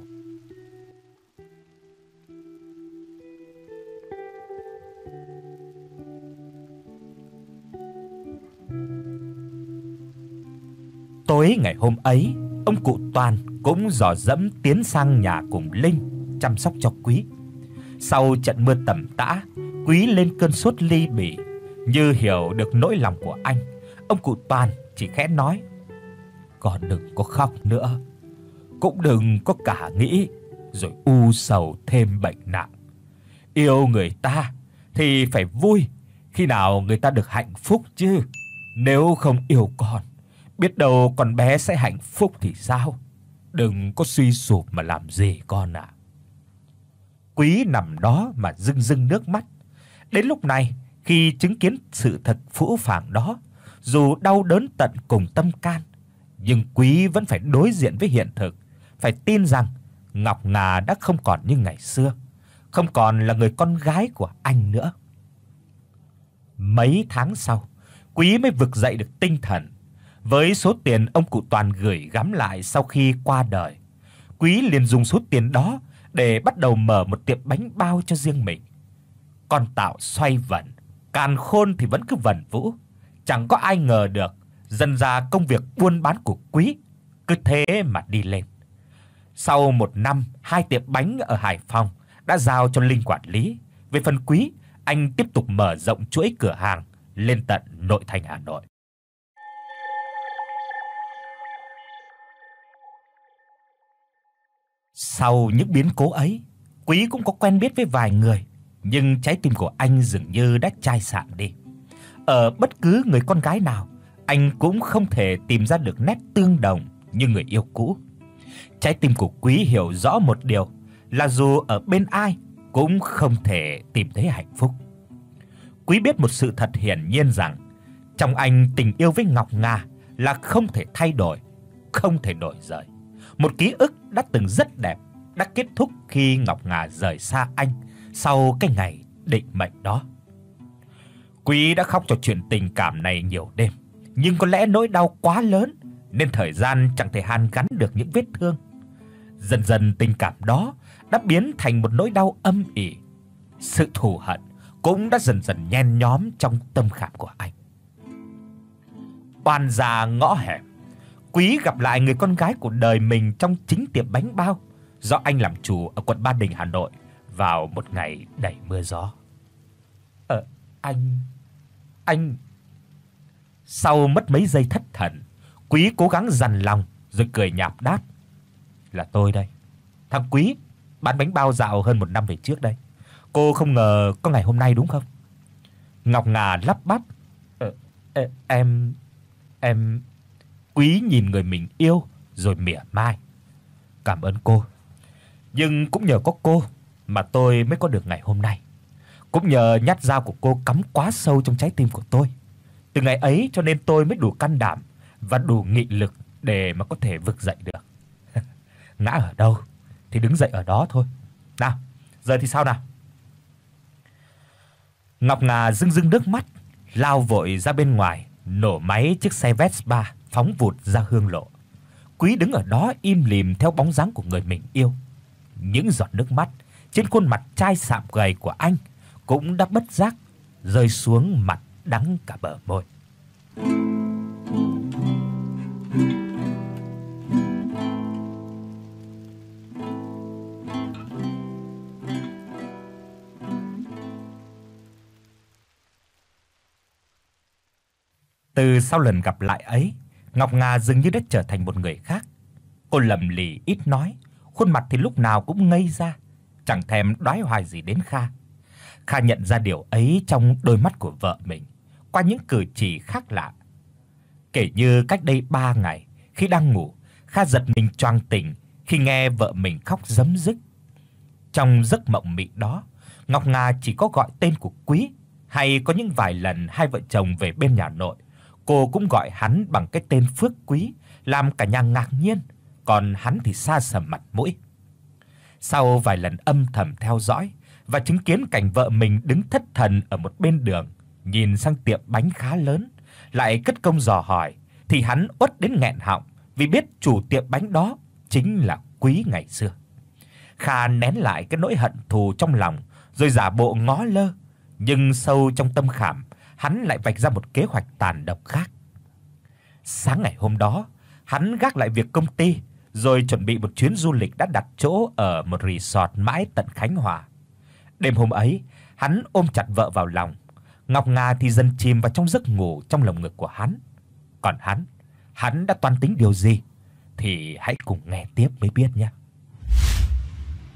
A: Tối ngày hôm ấy, ông cụ Toàn cũng dò dẫm tiến sang nhà cùng Linh chăm sóc cho Quý. Sau trận mưa tầm tã, Quý lên cơn sốt ly bì. Như hiểu được nỗi lòng của anh, ông cụ Toàn chỉ khẽ nói: "Con đừng có khóc nữa, cũng đừng có cả nghĩ. rồi u sầu thêm bệnh nặng. Yêu người ta thì phải vui khi nào người ta được hạnh phúc chứ. Nếu không yêu con, biết đâu con bé sẽ hạnh phúc thì sao? Đừng có suy sụp mà làm gì con ạ." Quý nằm đó mà rưng rưng nước mắt. Đến lúc này, khi chứng kiến sự thật phũ phàng đó, dù đau đớn tận cùng tâm can, nhưng Quý vẫn phải đối diện với hiện thực, phải tin rằng Ngọc Ngà đã không còn như ngày xưa, không còn là người con gái của anh nữa. Mấy tháng sau, Quý mới vực dậy được tinh thần. Với số tiền ông cụ Toàn gửi gắm lại sau khi qua đời, Quý liền dùng số tiền đó để bắt đầu mở một tiệm bánh bao cho riêng mình. Con tảo xoay vần, càn khôn thì vẫn cứ vần vũ. Chẳng có ai ngờ được, dần ra công việc buôn bán của Quý cứ thế mà đi lên. Sau một năm, hai tiệm bánh ở Hải Phòng đã giao cho Linh quản lý. Về phần Quý, anh tiếp tục mở rộng chuỗi cửa hàng lên tận nội thành Hà Nội. Sau những biến cố ấy, Quý cũng có quen biết với vài người, nhưng trái tim của anh dường như đã chai sạn đi. Ở bất cứ người con gái nào, anh cũng không thể tìm ra được nét tương đồng như người yêu cũ. Trái tim của Quý hiểu rõ một điều là dù ở bên ai cũng không thể tìm thấy hạnh phúc. Quý biết một sự thật hiển nhiên rằng trong anh tình yêu với Ngọc Ngà là không thể thay đổi, không thể đổi rời. Một ký ức đã từng rất đẹp đã kết thúc khi Ngọc Ngà rời xa anh sau cái ngày định mệnh đó. Quý đã khóc cho chuyện tình cảm này nhiều đêm, nhưng có lẽ nỗi đau quá lớn nên thời gian chẳng thể hàn gắn được những vết thương. Dần dần tình cảm đó đã biến thành một nỗi đau âm ỉ. Sự thù hận cũng đã dần dần nhen nhóm trong tâm khảm của anh. Oan gia ngõ hẻm, Quý gặp lại người con gái của đời mình trong chính tiệm bánh bao do anh làm chủ ở quận Ba Đình, Hà Nội vào một ngày đầy mưa gió. Ờ, anh... anh... Sau mất mấy giây thất thần, Quý cố gắng dằn lòng rồi cười nhạt đáp: "Là tôi đây, thằng Quý, bán bánh bao dạo hơn một năm về trước đây. Cô không ngờ có ngày hôm nay đúng không?" Ngọc Ngà lắp bắp: Ờ, ờ, em... em... Quý nhìn người mình yêu rồi mỉa mai: "Cảm ơn cô. Nhưng cũng nhờ có cô mà tôi mới có được ngày hôm nay. Cũng nhờ nhát dao của cô cắm quá sâu trong trái tim của tôi. Từ ngày ấy cho nên tôi mới đủ can đảm và đủ nghị lực để mà có thể vực dậy được. Ngã ở đâu thì đứng dậy ở đó thôi. Nào, giờ thì sao nào?" Ngọc Ngà rưng rưng nước mắt, lao vội ra bên ngoài, nổ máy chiếc xe Vespa phóng vụt ra hương lộ. Quý đứng ở đó im lìm theo bóng dáng của người mình yêu. Những giọt nước mắt trên khuôn mặt chai sạm gầy của anh cũng đã bất giác rơi xuống mặt đắng cả bờ môi. Từ sau lần gặp lại ấy, Ngọc Ngà dường như đã trở thành một người khác. Cô lầm lì ít nói, khuôn mặt thì lúc nào cũng ngây ra, chẳng thèm đoái hoài gì đến Kha. Kha nhận ra điều ấy trong đôi mắt của vợ mình qua những cử chỉ khác lạ. Kể như cách đây ba ngày, khi đang ngủ, Kha giật mình choàng tỉnh khi nghe vợ mình khóc rấm rứt. Trong giấc mộng mị đó, Ngọc Ngà chỉ có gọi tên của Quý, hay có những vài lần hai vợ chồng về bên nhà nội, cô cũng gọi hắn bằng cái tên Phước Quý, làm cả nhà ngạc nhiên, còn hắn thì xa sầm mặt mũi. Sau vài lần âm thầm theo dõi và chứng kiến cảnh vợ mình đứng thất thần ở một bên đường, nhìn sang tiệm bánh khá lớn, lại cất công dò hỏi, thì hắn uất đến nghẹn họng vì biết chủ tiệm bánh đó chính là Quý ngày xưa. Kha nén lại cái nỗi hận thù trong lòng rồi giả bộ ngó lơ, nhưng sâu trong tâm khảm, hắn lại vạch ra một kế hoạch tàn độc khác. Sáng ngày hôm đó, hắn gác lại việc công ty rồi chuẩn bị một chuyến du lịch đã đặt chỗ ở một resort mãi tận Khánh Hòa. Đêm hôm ấy, hắn ôm chặt vợ vào lòng, Ngọc Ngà thì dần chìm vào trong giấc ngủ trong lồng ngực của hắn. Còn hắn, hắn đã toan tính điều gì thì hãy cùng nghe tiếp mới biết nhé.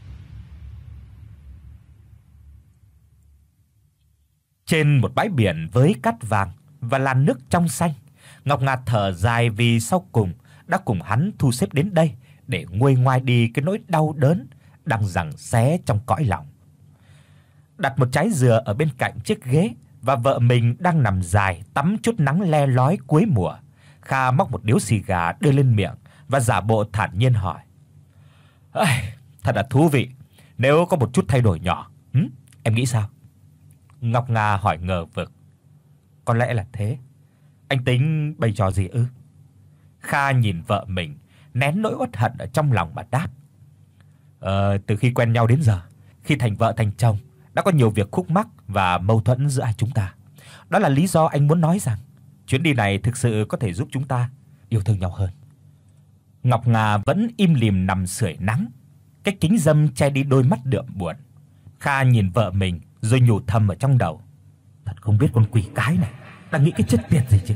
A: Trên một bãi biển với cát vàng và làn nước trong xanh, Ngọc Ngà thở dài vì sau cùng đã cùng hắn thu xếp đến đây để nguôi ngoai đi cái nỗi đau đớn đang giằng xé trong cõi lòng. Đặt một trái dừa ở bên cạnh chiếc ghế và vợ mình đang nằm dài tắm chút nắng le lói cuối mùa, Kha móc một điếu xì gà đưa lên miệng và giả bộ thản nhiên hỏi: "Ây, thật là thú vị, nếu có một chút thay đổi nhỏ, hử? Em nghĩ sao?" Ngọc Ngà hỏi ngờ vực: "Có lẽ là thế. Anh tính bày trò gì ư?" Kha nhìn vợ mình, nén nỗi uất hận ở trong lòng mà đáp: "Ờ, từ khi quen nhau đến giờ, khi thành vợ thành chồng, đã có nhiều việc khúc mắc và mâu thuẫn giữa hai chúng ta. Đó là lý do anh muốn nói rằng chuyến đi này thực sự có thể giúp chúng ta yêu thương nhau hơn." Ngọc Ngà vẫn im lìm nằm sưởi nắng, cái kính râm che đi đôi mắt đượm buồn. Kha nhìn vợ mình rồi nhủ thầm ở trong đầu: "Thật không biết con quỷ cái này đang nghĩ cái chết tiệt gì chứ."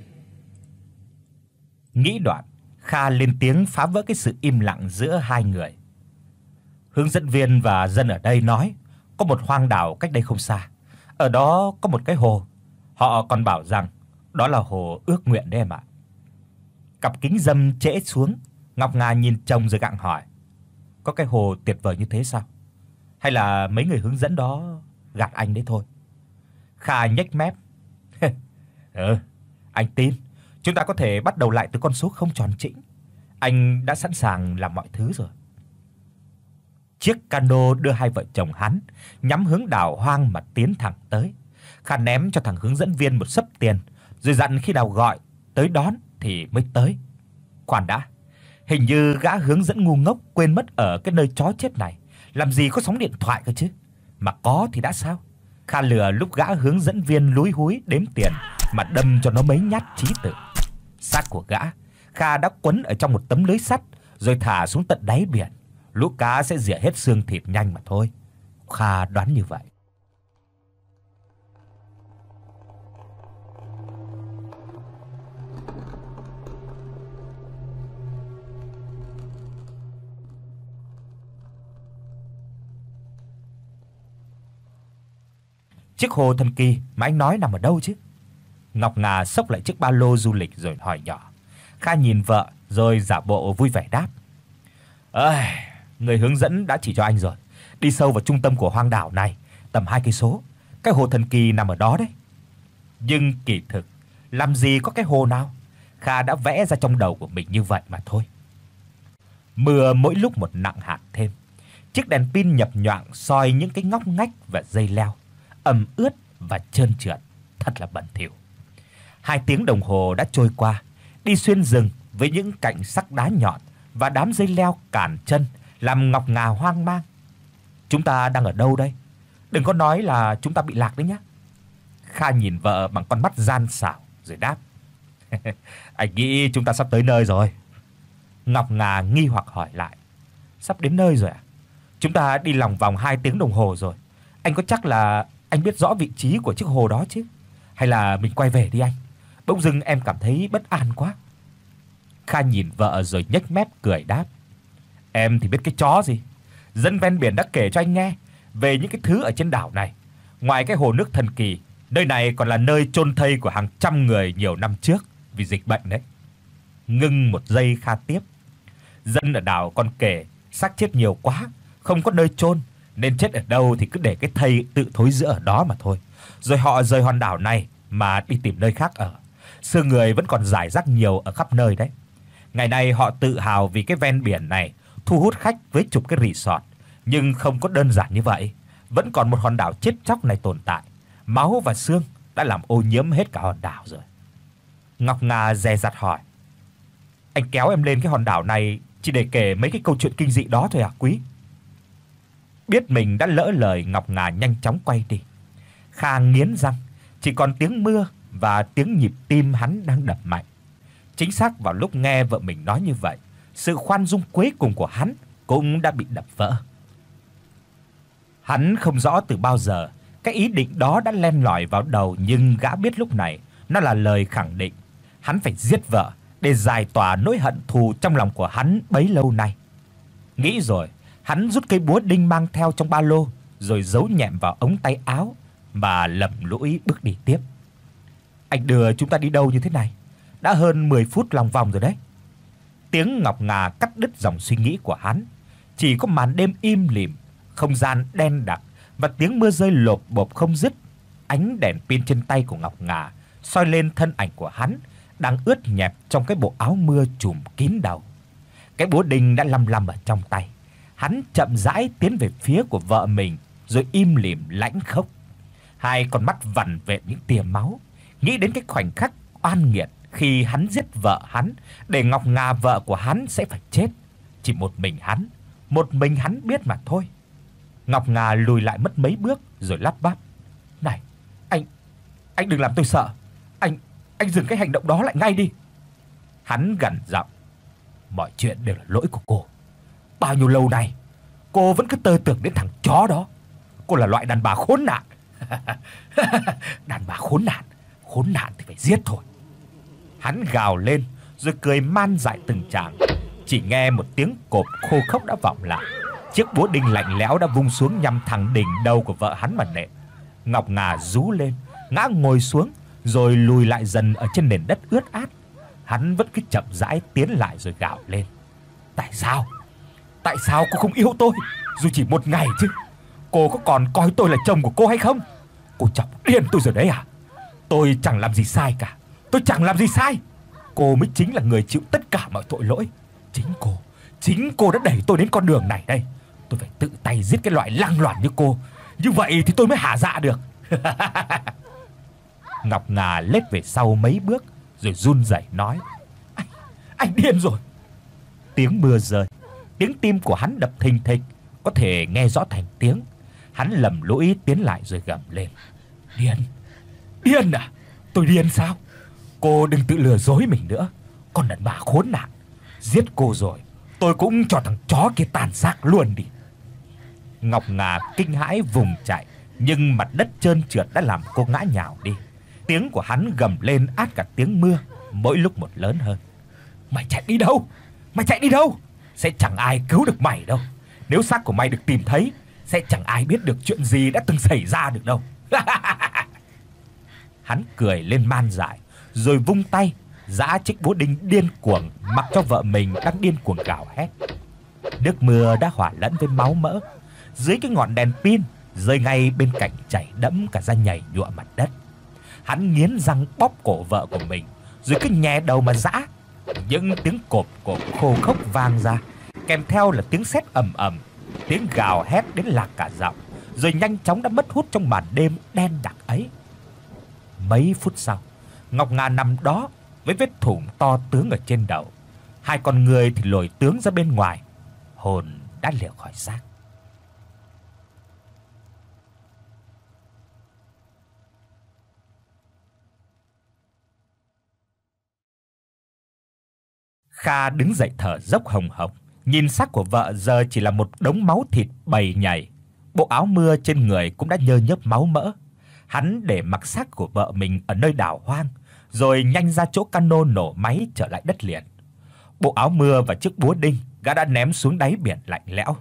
A: Nghĩ đoạn, Kha lên tiếng phá vỡ cái sự im lặng giữa hai người. "Hướng dẫn viên và dân ở đây nói có một hoang đảo cách đây không xa. Ở đó có một cái hồ. Họ còn bảo rằng đó là hồ ước nguyện đấy em ạ." Cặp kính râm trễ xuống, Ngọc Ngà nhìn chồng rồi gặng hỏi: "Có cái hồ tuyệt vời như thế sao? Hay là mấy người hướng dẫn đó gạt anh đấy thôi?" Kha nhếch mép: "Ừ, anh tin chúng ta có thể bắt đầu lại từ con số không tròn chỉnh. Anh đã sẵn sàng làm mọi thứ rồi." Chiếc cano đưa hai vợ chồng hắn nhắm hướng đảo hoang mà tiến thẳng tới. Kha ném cho thằng hướng dẫn viên một xấp tiền, rồi dặn khi nào gọi tới đón thì mới tới. Khoan đã, hình như gã hướng dẫn ngu ngốc quên mất ở cái nơi chó chết này làm gì có sóng điện thoại cơ chứ. Mà có thì đã sao? Kha lừa lúc gã hướng dẫn viên lúi húi đếm tiền mà đâm cho nó mấy nhát chí tử. Xác của gã Kha đã quấn ở trong một tấm lưới sắt rồi thả xuống tận đáy biển. Lũ cá sẽ rỉa hết xương thịt nhanh mà thôi. Kha đoán như vậy. Chiếc hồ thần kỳ mà anh nói nằm ở đâu chứ? Ngọc Ngà xốc lại chiếc ba lô du lịch rồi hỏi nhỏ. Kha nhìn vợ rồi giả bộ vui vẻ đáp: "Ơi, người hướng dẫn đã chỉ cho anh rồi. Đi sâu vào trung tâm của hoang đảo này, tầm hai cây số. Cái hồ thần kỳ nằm ở đó đấy." Nhưng kỳ thực, làm gì có cái hồ nào? Kha đã vẽ ra trong đầu của mình như vậy mà thôi. Mưa mỗi lúc một nặng hạt thêm. Chiếc đèn pin nhập nhoạng soi những cái ngóc ngách và dây leo, ẩm ướt và trơn trượt, thật là bẩn thỉu. Hai tiếng đồng hồ đã trôi qua, đi xuyên rừng với những cạnh sắc đá nhọn và đám dây leo cản chân làm Ngọc Ngà hoang mang. "Chúng ta đang ở đâu đây? Đừng có nói là chúng ta bị lạc đấy nhá." Kha nhìn vợ bằng con mắt gian xảo rồi đáp: "Anh nghĩ chúng ta sắp tới nơi rồi." Ngọc Ngà nghi hoặc hỏi lại: "Sắp đến nơi rồi à? Chúng ta đi lòng vòng hai tiếng đồng hồ rồi. Anh có chắc là anh biết rõ vị trí của chiếc hồ đó chứ? Hay là mình quay về đi anh? Bỗng dưng em cảm thấy bất an quá." Kha nhìn vợ rồi nhếch mép cười đáp: "Em thì biết cái chó gì. Dân ven biển đã kể cho anh nghe về những cái thứ ở trên đảo này. Ngoài cái hồ nước thần kỳ, nơi này còn là nơi chôn thây của hàng trăm người nhiều năm trước vì dịch bệnh đấy." Ngưng một giây Kha tiếp: "Dân ở đảo còn kể xác chết nhiều quá, không có nơi chôn nên chết ở đâu thì cứ để cái thây tự thối rữa ở đó mà thôi. Rồi họ rời hòn đảo này mà đi tìm nơi khác ở. Xương người vẫn còn rải rác nhiều ở khắp nơi đấy. Ngày nay họ tự hào vì cái ven biển này thu hút khách với chục cái resort, nhưng không có đơn giản như vậy. Vẫn còn một hòn đảo chết chóc này tồn tại. Máu và xương đã làm ô nhiễm hết cả hòn đảo rồi." Ngọc Ngà dè dặt hỏi: "Anh kéo em lên cái hòn đảo này chỉ để kể mấy cái câu chuyện kinh dị đó thôi à quý?" Biết mình đã lỡ lời, Ngọc Ngà nhanh chóng quay đi. Kha nghiến răng, chỉ còn tiếng mưa và tiếng nhịp tim hắn đang đập mạnh. Chính xác vào lúc nghe vợ mình nói như vậy, sự khoan dung cuối cùng của hắn cũng đã bị đập vỡ. Hắn không rõ từ bao giờ cái ý định đó đã len lỏi vào đầu, nhưng gã biết lúc này nó là lời khẳng định. Hắn phải giết vợ để giải tỏa nỗi hận thù trong lòng của hắn bấy lâu nay. Nghĩ rồi, hắn rút cây búa đinh mang theo trong ba lô rồi giấu nhẹm vào ống tay áo mà lầm lũi bước đi tiếp. Anh đưa chúng ta đi đâu như thế này? Đã hơn mười phút lòng vòng rồi đấy. Tiếng ngọc ngà cắt đứt dòng suy nghĩ của hắn. Chỉ có màn đêm im lìm, không gian đen đặc và tiếng mưa rơi lộp bộp không dứt. Ánh đèn pin trên tay của ngọc ngà soi lên thân ảnh của hắn đang ướt nhẹp trong cái bộ áo mưa trùm kín đầu. Cái búa đinh đã lăm lăm ở trong tay. Hắn chậm rãi tiến về phía của vợ mình rồi im lìm lãnh khốc. Hai con mắt vằn vện những tia máu, nghĩ đến cái khoảnh khắc oan nghiệt khi hắn giết vợ hắn để Ngọc Ngà vợ của hắn sẽ phải chết. Chỉ một mình hắn, một mình hắn biết mà thôi. Ngọc Ngà lùi lại mất mấy bước rồi lắp bắp: "Này, anh anh đừng làm tôi sợ. Anh anh dừng cái hành động đó lại ngay đi." Hắn gằn giọng: "Mọi chuyện đều là lỗi của cô. Bao nhiêu lâu nay cô vẫn cứ tơ tưởng đến thằng chó đó. Cô là loại đàn bà khốn nạn." "Đàn bà khốn nạn, khốn nạn thì phải giết thôi." Hắn gào lên rồi cười man dại từng tràng. Chỉ nghe một tiếng cộp khô khốc đã vọng lại. Chiếc búa đinh lạnh lẽo đã vung xuống nhằm thẳng đỉnh đầu của vợ hắn mà nện. Ngọc Ngà rú lên, ngã ngồi xuống rồi lùi lại dần ở trên nền đất ướt át. Hắn vẫn cứ chậm rãi tiến lại rồi gào lên: "Tại sao? Tại sao cô không yêu tôi dù chỉ một ngày chứ? Cô có còn coi tôi là chồng của cô hay không? Cô chọc điên tôi rồi đấy à? Tôi chẳng làm gì sai cả. Tôi chẳng làm gì sai. Cô mới chính là người chịu tất cả mọi tội lỗi. Chính cô, chính cô đã đẩy tôi đến con đường này đây. Tôi phải tự tay giết cái loại lăng loàn như cô. Như vậy thì tôi mới hả dạ được." Ngọc Ngà lết về sau mấy bước rồi run rẩy nói: Anh, anh điên rồi." Tiếng mưa rơi, tiếng tim của hắn đập thình thịch, có thể nghe rõ thành tiếng. Hắn lầm lũi tiến lại rồi gầm lên: "Điên? Điên à? Tôi điên sao? Cô đừng tự lừa dối mình nữa. Con đàn bà khốn nạn. Giết cô rồi, tôi cũng cho thằng chó kia tàn xác luôn đi." Ngọc Ngà kinh hãi vùng chạy, nhưng mặt đất trơn trượt đã làm cô ngã nhào đi. Tiếng của hắn gầm lên át cả tiếng mưa, mỗi lúc một lớn hơn: "Mày chạy đi đâu? Mày chạy đi đâu? Sẽ chẳng ai cứu được mày đâu. Nếu xác của mày được tìm thấy, sẽ chẳng ai biết được chuyện gì đã từng xảy ra được đâu." Hắn cười lên man dại, rồi vung tay giã chiếc búa đinh điên cuồng mặc cho vợ mình đang điên cuồng gào hét. Nước mưa đã hòa lẫn với máu mỡ. Dưới cái ngọn đèn pin rơi ngay bên cạnh chảy đẫm cả da nhầy nhụa mặt đất. Hắn nghiến răng bóp cổ vợ của mình, rồi cứ nhè đầu mà giã. Những tiếng cộp cộp khô khốc vang ra, kèm theo là tiếng sét ầm ầm, tiếng gào hét đến lạc cả giọng, rồi nhanh chóng đã mất hút trong màn đêm đen đặc ấy. Mấy phút sau, Ngọc Ngà nằm đó với vết thủng to tướng ở trên đầu. Hai con người thì lồi tướng ra bên ngoài, hồn đã lìa khỏi xác. Kha đứng dậy thở dốc hồng hộc, nhìn xác của vợ giờ chỉ là một đống máu thịt bầy nhầy. Bộ áo mưa trên người cũng đã nhơ nhớp máu mỡ. Hắn để mặc xác của vợ mình ở nơi đảo hoang, rồi nhanh ra chỗ cano nổ máy trở lại đất liền. Bộ áo mưa và chiếc búa đinh gã đã ném xuống đáy biển lạnh lẽo.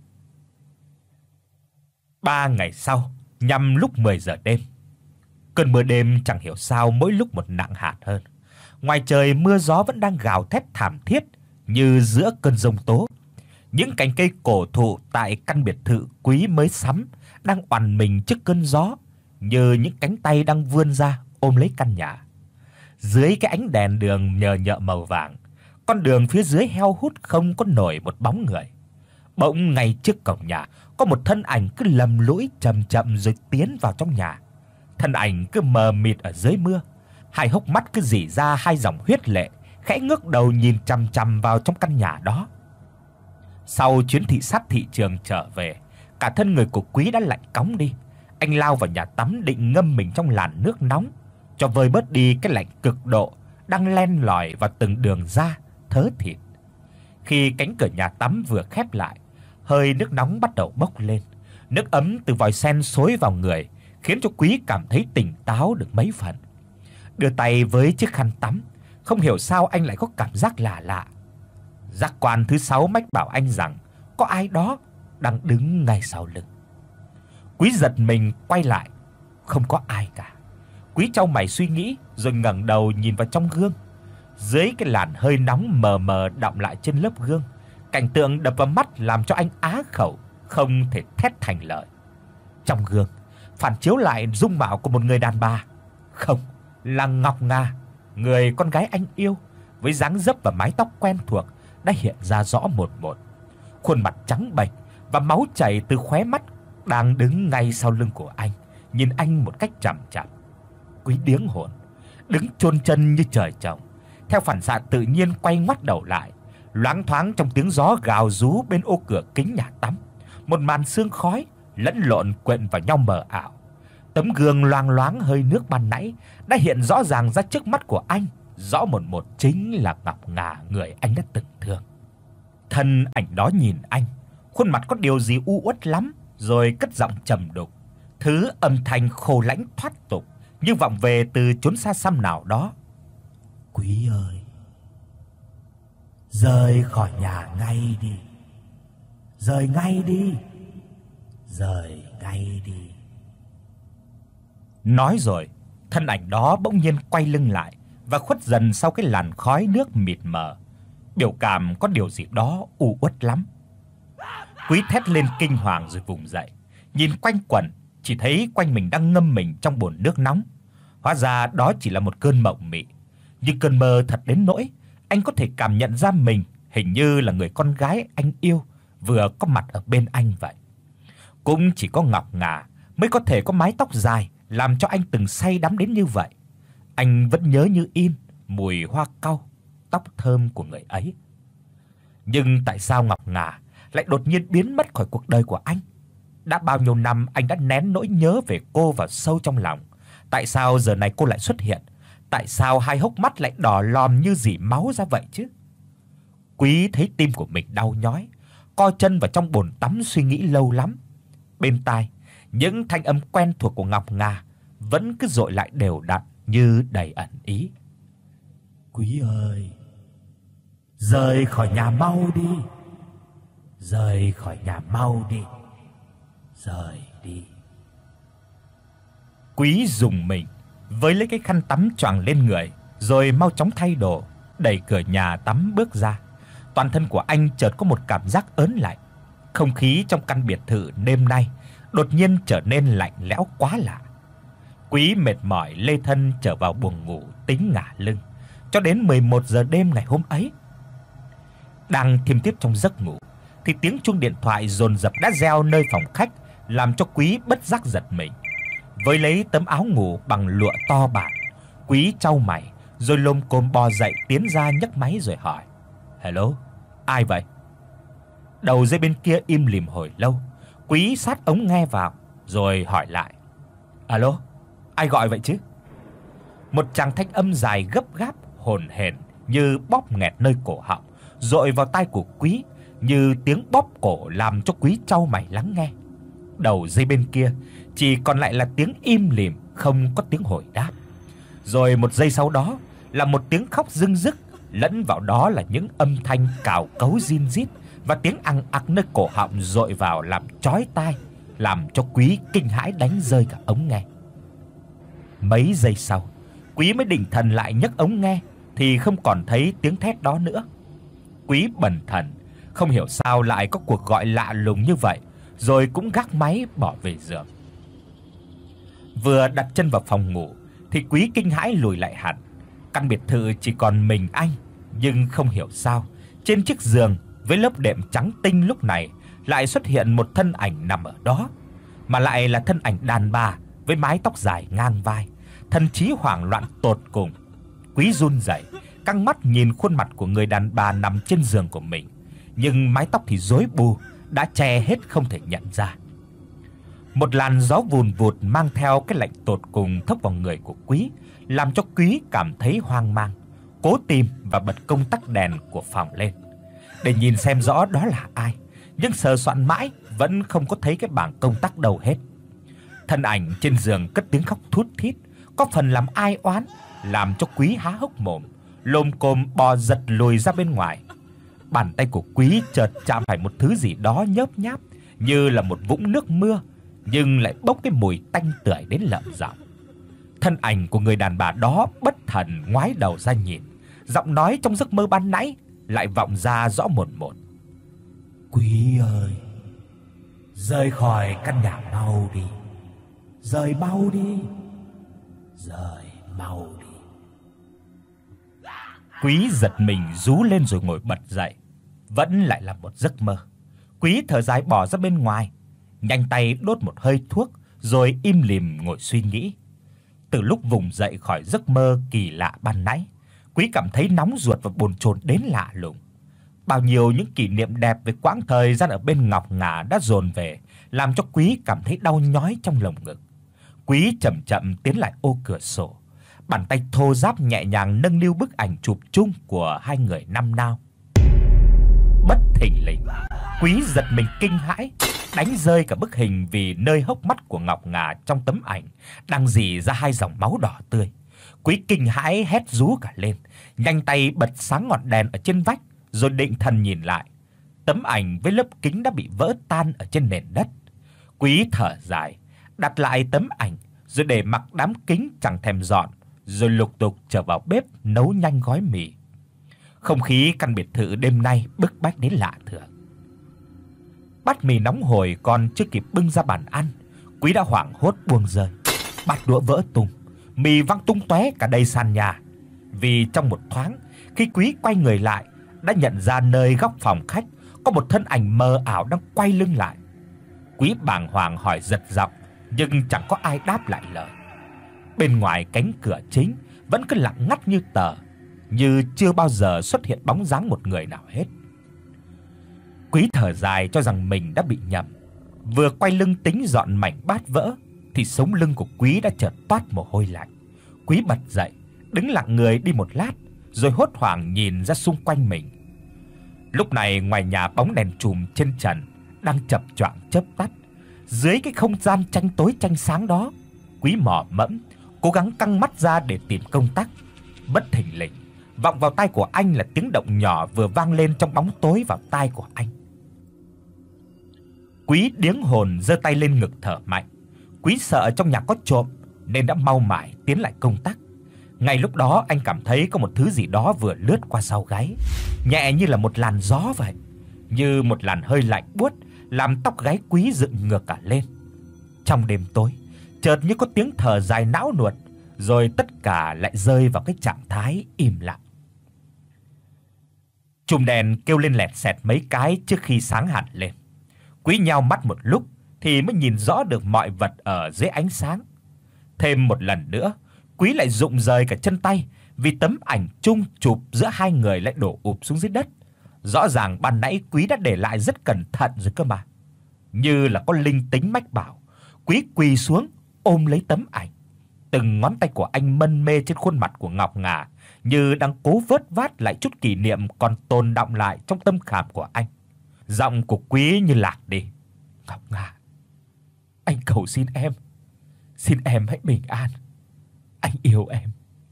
A: Ba ngày sau, nhằm lúc mười giờ đêm. Cơn mưa đêm chẳng hiểu sao mỗi lúc một nặng hạt hơn. Ngoài trời mưa gió vẫn đang gào thét thảm thiết như giữa cơn giông tố. Những cành cây cổ thụ tại căn biệt thự quý mới sắm đang oằn mình trước cơn gió, như những cánh tay đang vươn ra ôm lấy căn nhà. Dưới cái ánh đèn đường nhờ nhợ màu vàng, con đường phía dưới heo hút không có nổi một bóng người. Bỗng ngay trước cổng nhà có một thân ảnh cứ lầm lũi chậm chậm rồi tiến vào trong nhà. Thân ảnh cứ mờ mịt ở dưới mưa, hai hốc mắt cứ rỉ ra hai dòng huyết lệ, khẽ ngước đầu nhìn chằm chằm vào trong căn nhà đó. Sau chuyến thị sát thị trường trở về, cả thân người của Quý đã lạnh cóng đi. Anh lao vào nhà tắm định ngâm mình trong làn nước nóng cho vơi bớt đi cái lạnh cực độ đang len lỏi vào từng đường da, thớ thịt. Khi cánh cửa nhà tắm vừa khép lại, hơi nước nóng bắt đầu bốc lên. Nước ấm từ vòi sen xối vào người, khiến cho Quý cảm thấy tỉnh táo được mấy phần. Đưa tay với chiếc khăn tắm, không hiểu sao anh lại có cảm giác lạ lạ. Giác quan thứ sáu mách bảo anh rằng có ai đó đang đứng ngay sau lưng. Quý giật mình quay lại, không có ai cả. Quý chau mày suy nghĩ rồi ngẩng đầu nhìn vào trong gương. Dưới cái làn hơi nóng mờ mờ đọng lại trên lớp gương, cảnh tượng đập vào mắt làm cho anh á khẩu, không thể thét thành lời. Trong gương phản chiếu lại dung mạo của một người đàn bà, không, là Ngọc Nga, người con gái anh yêu, với dáng dấp và mái tóc quen thuộc đã hiện ra rõ một một. Khuôn mặt trắng bệch và máu chảy từ khóe mắt đang đứng ngay sau lưng của anh, nhìn anh một cách chằm chằm. Quý điếng hồn, đứng chôn chân như trời trồng, theo phản xạ tự nhiên quay ngoắt đầu lại. Loáng thoáng trong tiếng gió gào rú bên ô cửa kính nhà tắm, một màn sương khói lẫn lộn quyện vào nhau mờ ảo. Tấm gương loang loáng hơi nước ban nãy đã hiện rõ ràng ra trước mắt của anh, rõ một một chính là Ngọc Nga, người anh đã từng thương. Thân ảnh đó nhìn anh, khuôn mặt có điều gì u uất lắm, rồi cất giọng trầm đục, thứ âm thanh khô lãnh thoát tục như vọng về từ chốn xa xăm nào đó.
C: Quý ơi, rời khỏi nhà ngay đi. Rời ngay đi. Rời ngay đi.
A: Nói rồi, thân ảnh đó bỗng nhiên quay lưng lại và khuất dần sau cái làn khói nước mịt mờ. Biểu cảm có điều gì đó u uất lắm. Quý thét lên kinh hoàng rồi vùng dậy, nhìn quanh quẩn, chỉ thấy quanh mình đang ngâm mình trong bồn nước nóng. Hóa ra đó chỉ là một cơn mộng mị, nhưng cơn mơ thật đến nỗi anh có thể cảm nhận ra mình hình như là người con gái anh yêu vừa có mặt ở bên anh vậy. Cũng chỉ có Ngọc Nga mới có thể có mái tóc dài làm cho anh từng say đắm đến như vậy. Anh vẫn nhớ như in mùi hoa cau, tóc thơm của người ấy. Nhưng tại sao Ngọc Nga lại đột nhiên biến mất khỏi cuộc đời của anh? Đã bao nhiêu năm anh đã nén nỗi nhớ về cô vào sâu trong lòng. Tại sao giờ này cô lại xuất hiện? Tại sao hai hốc mắt lại đỏ lòm như rỉ máu ra vậy chứ? Quý thấy tim của mình đau nhói, co chân vào trong bồn tắm suy nghĩ lâu lắm. Bên tai, những thanh âm quen thuộc của Ngọc Nga vẫn cứ dội lại đều đặn như đầy ẩn ý.
C: Quý ơi, rời khỏi nhà mau đi. Rời khỏi nhà mau đi. Rời đi.
A: Quý dùng mình, với lấy cái khăn tắm choàng lên người, rồi mau chóng thay đồ, đẩy cửa nhà tắm bước ra. Toàn thân của anh chợt có một cảm giác ớn lạnh. Không khí trong căn biệt thự đêm nay đột nhiên trở nên lạnh lẽo quá lạ. Quý mệt mỏi lê thân trở vào buồng ngủ tính ngả lưng cho đến mười một giờ đêm ngày hôm ấy. Đang thiêm thiếp trong giấc ngủ thì tiếng chuông điện thoại dồn dập đã reo nơi phòng khách, làm cho Quý bất giác giật mình. Với lấy tấm áo ngủ bằng lụa to bản, Quý chau mày rồi lồm cồm bò dậy tiến ra nhấc máy rồi hỏi: "Hello, ai vậy?" Đầu dây bên kia im lìm hồi lâu. Quý sát ống nghe vào rồi hỏi lại: "Alo, ai gọi vậy chứ?" Một tràng thanh âm dài gấp gáp hồn hển như bóp nghẹt nơi cổ họng dội vào tai của Quý, như tiếng bóp cổ làm cho Quý chau mày lắng nghe. Đầu dây bên kia chỉ còn lại là tiếng im lìm không có tiếng hồi đáp. Rồi một giây sau đó là một tiếng khóc rưng rức, lẫn vào đó là những âm thanh cào cấu rin rít và tiếng ăng ặc nơi cổ họng dội vào làm chói tai, làm cho Quý kinh hãi đánh rơi cả ống nghe. Mấy giây sau, Quý mới định thần lại nhấc ống nghe thì không còn thấy tiếng thét đó nữa. Quý bần thần, không hiểu sao lại có cuộc gọi lạ lùng như vậy, rồi cũng gác máy bỏ về giường. Vừa đặt chân vào phòng ngủ thì Quý kinh hãi lùi lại hẳn. Căn biệt thự chỉ còn mình anh, nhưng không hiểu sao trên chiếc giường với lớp đệm trắng tinh lúc này lại xuất hiện một thân ảnh nằm ở đó, mà lại là thân ảnh đàn bà với mái tóc dài ngang vai. Thần trí hoảng loạn tột cùng. Quý run rẩy, căng mắt nhìn khuôn mặt của người đàn bà nằm trên giường của mình, nhưng mái tóc thì rối bù, đã che hết không thể nhận ra. Một làn gió vùn vụt mang theo cái lạnh tột cùng thốc vào người của Quý, làm cho Quý cảm thấy hoang mang, cố tìm và bật công tắc đèn của phòng lên để nhìn xem rõ đó là ai, nhưng sờ soạn mãi vẫn không có thấy cái bảng công tắc đâu hết. Thân ảnh trên giường cất tiếng khóc thút thít, có phần làm ai oán, làm cho Quý há hốc mồm, lồm cồm bò giật lùi ra bên ngoài. Bàn tay của Quý chợt chạm phải một thứ gì đó nhớp nháp như là một vũng nước mưa, nhưng lại bốc cái mùi tanh tưởi đến lợm giọng. Thân ảnh của người đàn bà đó bất thần ngoái đầu ra nhìn, giọng nói trong giấc mơ ban nãy lại vọng ra rõ mồn một.
C: Quý ơi, rời khỏi căn nhà mau đi. Rời mau đi. Rời mau đi.
A: Quý giật mình rú lên rồi ngồi bật dậy. Vẫn lại là một giấc mơ. Quý thở dài bỏ ra bên ngoài, nhanh tay đốt một hơi thuốc rồi im lìm ngồi suy nghĩ. Từ lúc vùng dậy khỏi giấc mơ kỳ lạ ban nãy, Quý cảm thấy nóng ruột và bồn chồn đến lạ lùng. Bao nhiêu những kỷ niệm đẹp về quãng thời gian ở bên Ngọc Ngà đã dồn về, làm cho Quý cảm thấy đau nhói trong lồng ngực. Quý chậm chậm tiến lại ô cửa sổ, bàn tay thô ráp nhẹ nhàng nâng niu bức ảnh chụp chung của hai người năm nào. Bất thình lình, Quý giật mình kinh hãi, đánh rơi cả bức hình vì nơi hốc mắt của Ngọc Ngà trong tấm ảnh đang rỉ ra hai dòng máu đỏ tươi. Quý kinh hãi hét rú cả lên, nhanh tay bật sáng ngọn đèn ở trên vách rồi định thần nhìn lại. Tấm ảnh với lớp kính đã bị vỡ tan ở trên nền đất. Quý thở dài, đặt lại tấm ảnh rồi để mặc đám kính chẳng thèm dọn, rồi lục tục trở vào bếp nấu nhanh gói mì. Không khí căn biệt thự đêm nay bức bách đến lạ thường. Bát mì nóng hổi còn chưa kịp bưng ra bàn ăn, Quý đã hoảng hốt buông rơi. Bát đũa vỡ tung, mì văng tung tóe cả đầy sàn nhà. Vì trong một thoáng, khi Quý quay người lại, đã nhận ra nơi góc phòng khách có một thân ảnh mờ ảo đang quay lưng lại. Quý bàng hoàng hỏi giật giọng, nhưng chẳng có ai đáp lại lời. Bên ngoài cánh cửa chính vẫn cứ lặng ngắt như tờ, như chưa bao giờ xuất hiện bóng dáng một người nào hết. Quý thở dài cho rằng mình đã bị nhầm. Vừa quay lưng tính dọn mảnh bát vỡ thì sống lưng của Quý đã chợt toát mồ hôi lạnh. Quý bật dậy, đứng lặng người đi một lát, rồi hốt hoảng nhìn ra xung quanh mình. Lúc này ngoài nhà bóng đèn chùm trên trần đang chập choạng chớp tắt. Dưới cái không gian tranh tối tranh sáng đó, Quý mò mẫm cố gắng căng mắt ra để tìm công tắc. Bất thình lình, vọng vào tai của anh là tiếng động nhỏ vừa vang lên trong bóng tối vào tai của anh. Quý điếng hồn giơ tay lên ngực thở mạnh. Quý sợ trong nhà có trộm nên đã mau mải tiến lại công tắc. Ngay lúc đó anh cảm thấy có một thứ gì đó vừa lướt qua sau gáy, nhẹ như là một làn gió vậy, như một làn hơi lạnh buốt làm tóc gáy Quý dựng ngược cả lên. Trong đêm tối, chợt như có tiếng thở dài não nuột, rồi tất cả lại rơi vào cái trạng thái im lặng. Chùm đèn kêu lên lẹt xẹt mấy cái trước khi sáng hẳn lên. Quý nheo mắt một lúc thì mới nhìn rõ được mọi vật ở dưới ánh sáng. Thêm một lần nữa, Quý lại rụng rời cả chân tay vì tấm ảnh chung chụp giữa hai người lại đổ ụp xuống dưới đất. Rõ ràng ban nãy Quý đã để lại rất cẩn thận rồi cơ mà. Như là có linh tính mách bảo, Quý quỳ xuống ôm lấy tấm ảnh. Từng ngón tay của anh mân mê trên khuôn mặt của Ngọc Ngà, như đang cố vớt vát lại chút kỷ niệm còn tồn đọng lại trong tâm khảm của anh. Giọng của Quý như lạc đi. "Ngọc Ngà, anh cầu xin em, xin em hãy bình an. Anh yêu em."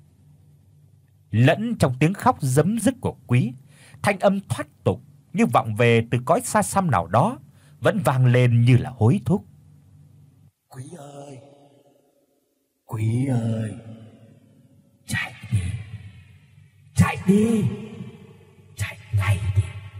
A: Lẫn trong tiếng khóc rấm rứt của Quý, thanh âm thoát tục như vọng về từ cõi xa xăm nào đó, vẫn vang lên như là hối thúc.
C: "Quý ơi, Quý ơi, chạy đi, chạy đi, chạy ngay đi."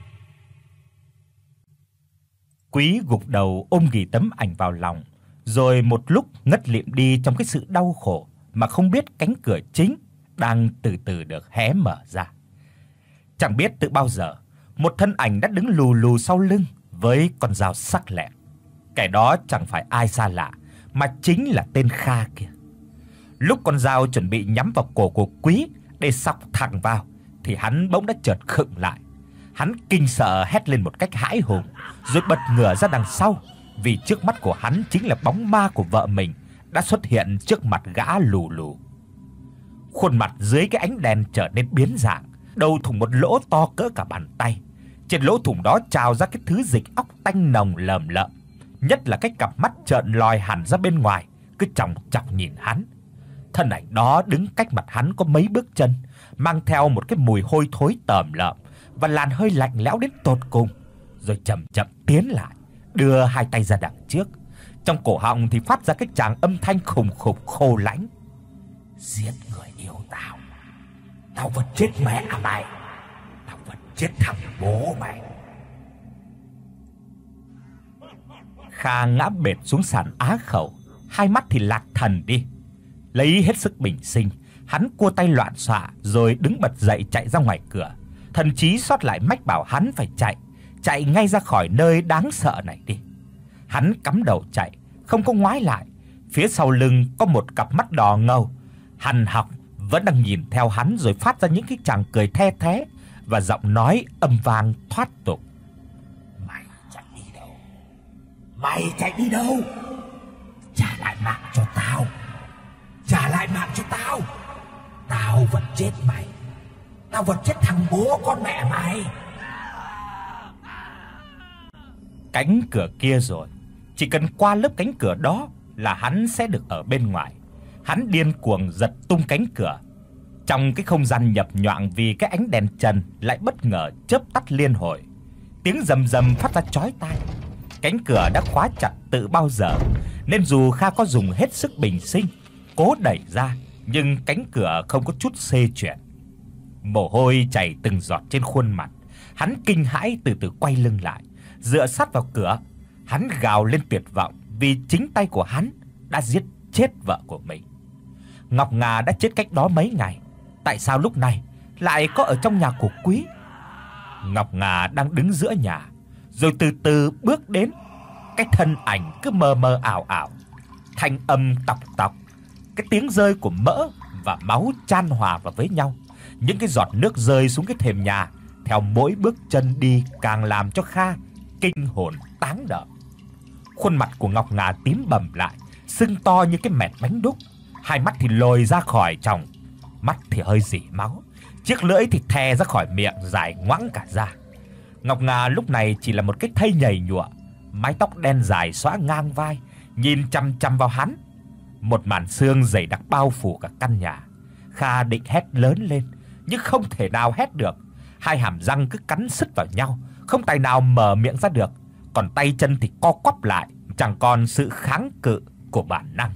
A: Quý gục đầu ôm ghì tấm ảnh vào lòng, rồi một lúc ngất lịm đi trong cái sự đau khổ mà không biết cánh cửa chính đang từ từ được hé mở ra. Chẳng biết từ bao giờ, một thân ảnh đã đứng lù lù sau lưng với con dao sắc lẹm. Kẻ đó chẳng phải ai xa lạ mà chính là tên Kha kia. Lúc con dao chuẩn bị nhắm vào cổ của Quý để xọc thẳng vào thì hắn bỗng đã chợt khựng lại. Hắn kinh sợ hét lên một cách hãi hùng, rồi bật ngửa ra đằng sau, vì trước mắt của hắn chính là bóng ma của vợ mình đã xuất hiện trước mặt gã lù lù. Khuôn mặt dưới cái ánh đèn trở nên biến dạng, đầu thủng một lỗ to cỡ cả bàn tay. Trên lỗ thủng đó trào ra cái thứ dịch óc tanh nồng lờm lợm, nhất là cái cặp mắt trợn lòi hẳn ra bên ngoài, cứ chòng chọc nhìn hắn. Thân ảnh đó đứng cách mặt hắn có mấy bước chân, mang theo một cái mùi hôi thối tởm lợm và làn hơi lạnh lẽo đến tột cùng, rồi chậm chậm tiến lại, đưa hai tay ra đằng trước, Trong cổ họng thì phát ra cái tràng âm thanh khủng khục khô lãnh.
C: Giết người yêu tao, tao vật chết mẹ mày, tao vật chết thằng bố mày.
A: Kha ngã bệt xuống sàn á khẩu, hai mắt thì lạc thần đi. Lấy hết sức bình sinh, hắn cua tay loạn xạ rồi đứng bật dậy chạy ra ngoài cửa. Thần trí sót lại mách bảo hắn phải chạy, chạy ngay ra khỏi nơi đáng sợ này đi. Hắn cắm đầu chạy, không có ngoái lại. Phía sau lưng có một cặp mắt đỏ ngầu, hằn học vẫn đang nhìn theo hắn rồi phát ra những cái tràng cười the thé và giọng nói âm vang thoát tục.
C: Mày chạy đi đâu? Mày chạy đi đâu? Trả lại mạng cho tao. Trả lại mạng cho tao. Tao vật chết mày. Tao vật chết thằng bố con mẹ mày.
A: Cánh cửa kia rồi, chỉ cần qua lớp cánh cửa đó là hắn sẽ được ở bên ngoài. Hắn điên cuồng giật tung cánh cửa. Trong cái không gian nhập nhoạng vì cái ánh đèn trần lại bất ngờ chớp tắt liên hồi. Tiếng rầm rầm phát ra chói tai. Cánh cửa đã khóa chặt từ bao giờ, nên dù Kha có dùng hết sức bình sinh cố đẩy ra, nhưng cánh cửa không có chút xê chuyển. Mồ hôi chảy từng giọt trên khuôn mặt. Hắn kinh hãi từ từ quay lưng lại, dựa sát vào cửa. Hắn gào lên tuyệt vọng vì chính tay của hắn đã giết chết vợ của mình. Ngọc Ngà đã chết cách đó mấy ngày, tại sao lúc này lại có ở trong nhà của Quý? Ngọc Ngà đang đứng giữa nhà, rồi từ từ bước đến. Cái thân ảnh cứ mờ mờ ảo ảo, thanh âm tọc tọc, cái tiếng rơi của mỡ và máu chan hòa vào với nhau. Những cái giọt nước rơi xuống cái thềm nhà theo mỗi bước chân đi càng làm cho Kha kinh hồn táng đợm. Khuôn mặt của Ngọc Ngà tím bầm lại, sưng to như cái mẹt bánh đúc, hai mắt thì lồi ra khỏi tròng, mắt thì hơi rỉ máu, chiếc lưỡi thì thè ra khỏi miệng dài ngoãng cả ra. Ngọc Ngà lúc này chỉ là một cái thây nhầy nhụa, mái tóc đen dài xõa ngang vai, nhìn chằm chằm vào hắn. Một màn sương dày đặc bao phủ cả căn nhà. Kha định hét lớn lên, nhưng không thể nào hét được. Hai hàm răng cứ cắn sứt vào nhau, không tài nào mở miệng ra được, còn tay chân thì co quắp lại, chẳng còn sự kháng cự của bản năng.